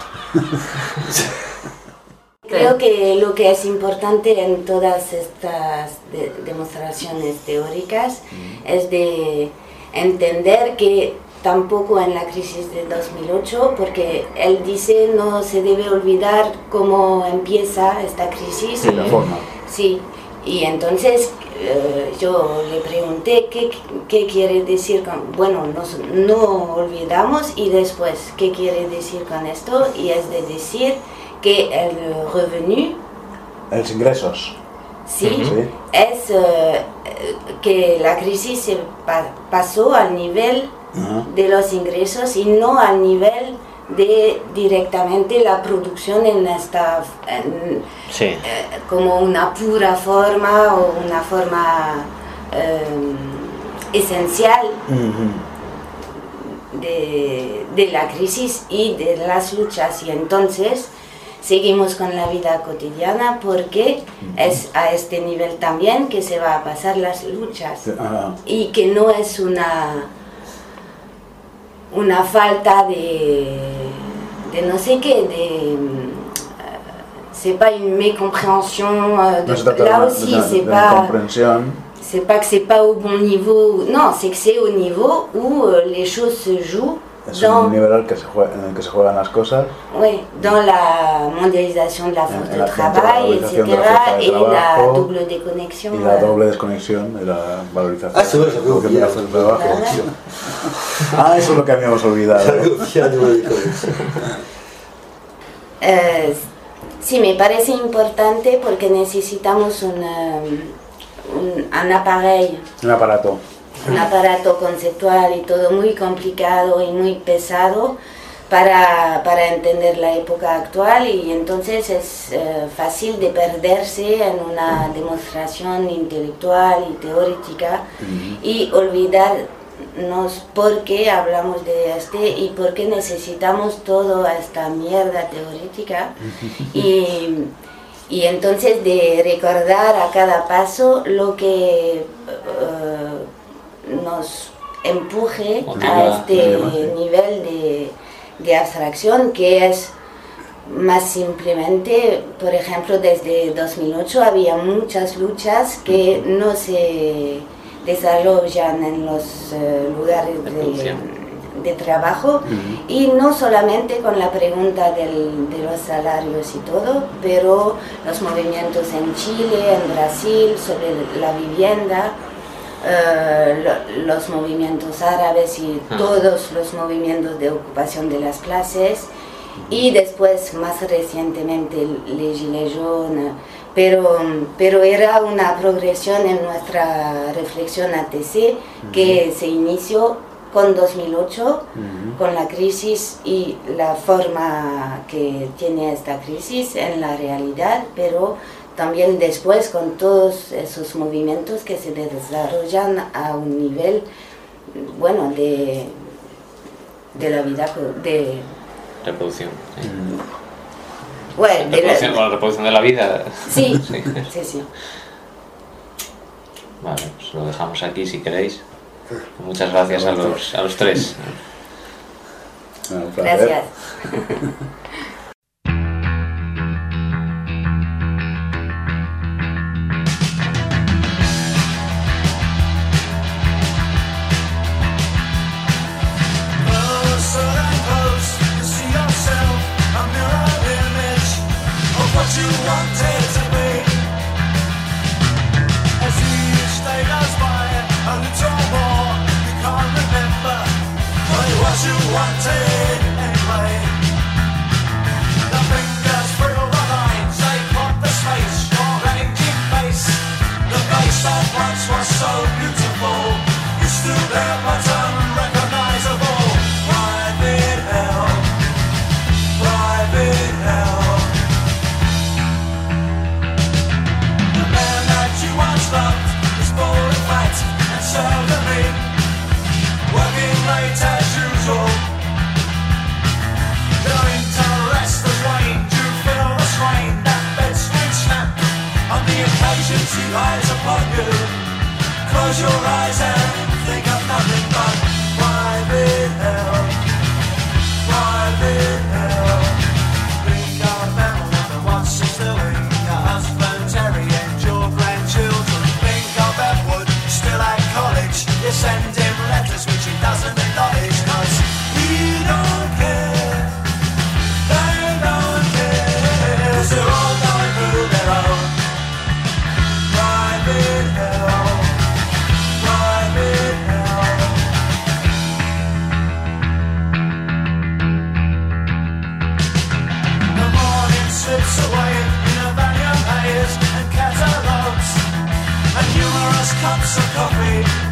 Creo que lo que es importante en todas estas demostraciones teóricas es de entender que tampoco en la crisis de 2008, porque él dice no se debe olvidar cómo empieza esta crisis. Sí, la forma. Sí, y entonces yo le pregunté qué quiere decir con, bueno, no olvidamos y después, ¿qué quiere decir con esto? Y es de decir que el revenu, los ingresos, sí. Es que la crisis se pasó al nivel de los ingresos y no al nivel de directamente la producción en esta como una pura forma o una forma esencial de la crisis y de las luchas, y entonces seguimos con la vida cotidiana porque es a este nivel también que se va a pasar las luchas y que no es una falta de no sé qué, c'est pas une mécompréhension, là aussi c'est pas que c'est pas au bon niveau, non, c'est que c'est au niveau où les choses se jouent. Es un nivel en el que se juegan las cosas. Oui, dans la mondialisation de la force de travail, etc. Et la double déconnexion. Y la doble desconexión y la valorización. Ah, c'est vrai, j'avais oublié la doble déconnexión. Ah, eso es lo que habíamos olvidado. Sí, me parece importante porque necesitamos un appareil. Un aparato. Un aparato conceptual y todo muy complicado y muy pesado para entender la época actual, y entonces es fácil de perderse en una demostración intelectual y teórica y olvidarnos por qué hablamos de y por qué necesitamos toda esta mierda teórica y entonces de recordar a cada paso lo que nos empuje a este nivel de abstracción, que es más simplemente, por ejemplo, desde 2008 había muchas luchas que no se desarrollan en los lugares de trabajo, y no solamente con la pregunta de los salarios y todo, pero los movimientos en Chile, en Brasil, sobre la vivienda, los movimientos árabes y todos los movimientos de ocupación de las clases, y después más recientemente les Gilets jaunes, pero era una progresión en nuestra reflexión ATC que se inició con 2008, con la crisis y la forma que tiene esta crisis en la realidad, pero también después con todos esos movimientos que se desarrollan a un nivel, bueno, de la vida, de reproducción. Sí. Bueno, la reproducción de la vida. Sí, sí, sí. Vale, pues lo dejamos aquí si queréis. Muchas gracias a los tres. Gracias. Close your eyes and think of nothing but private hell, private hell. Think of Madeline and what she's doing, your husband Terry and your grandchildren. Think of Edward, still at college, you send him letters which he doesn't acknowledge, 'cause he don't care, they don't care, they're all going through their own private hell. Cups of coffee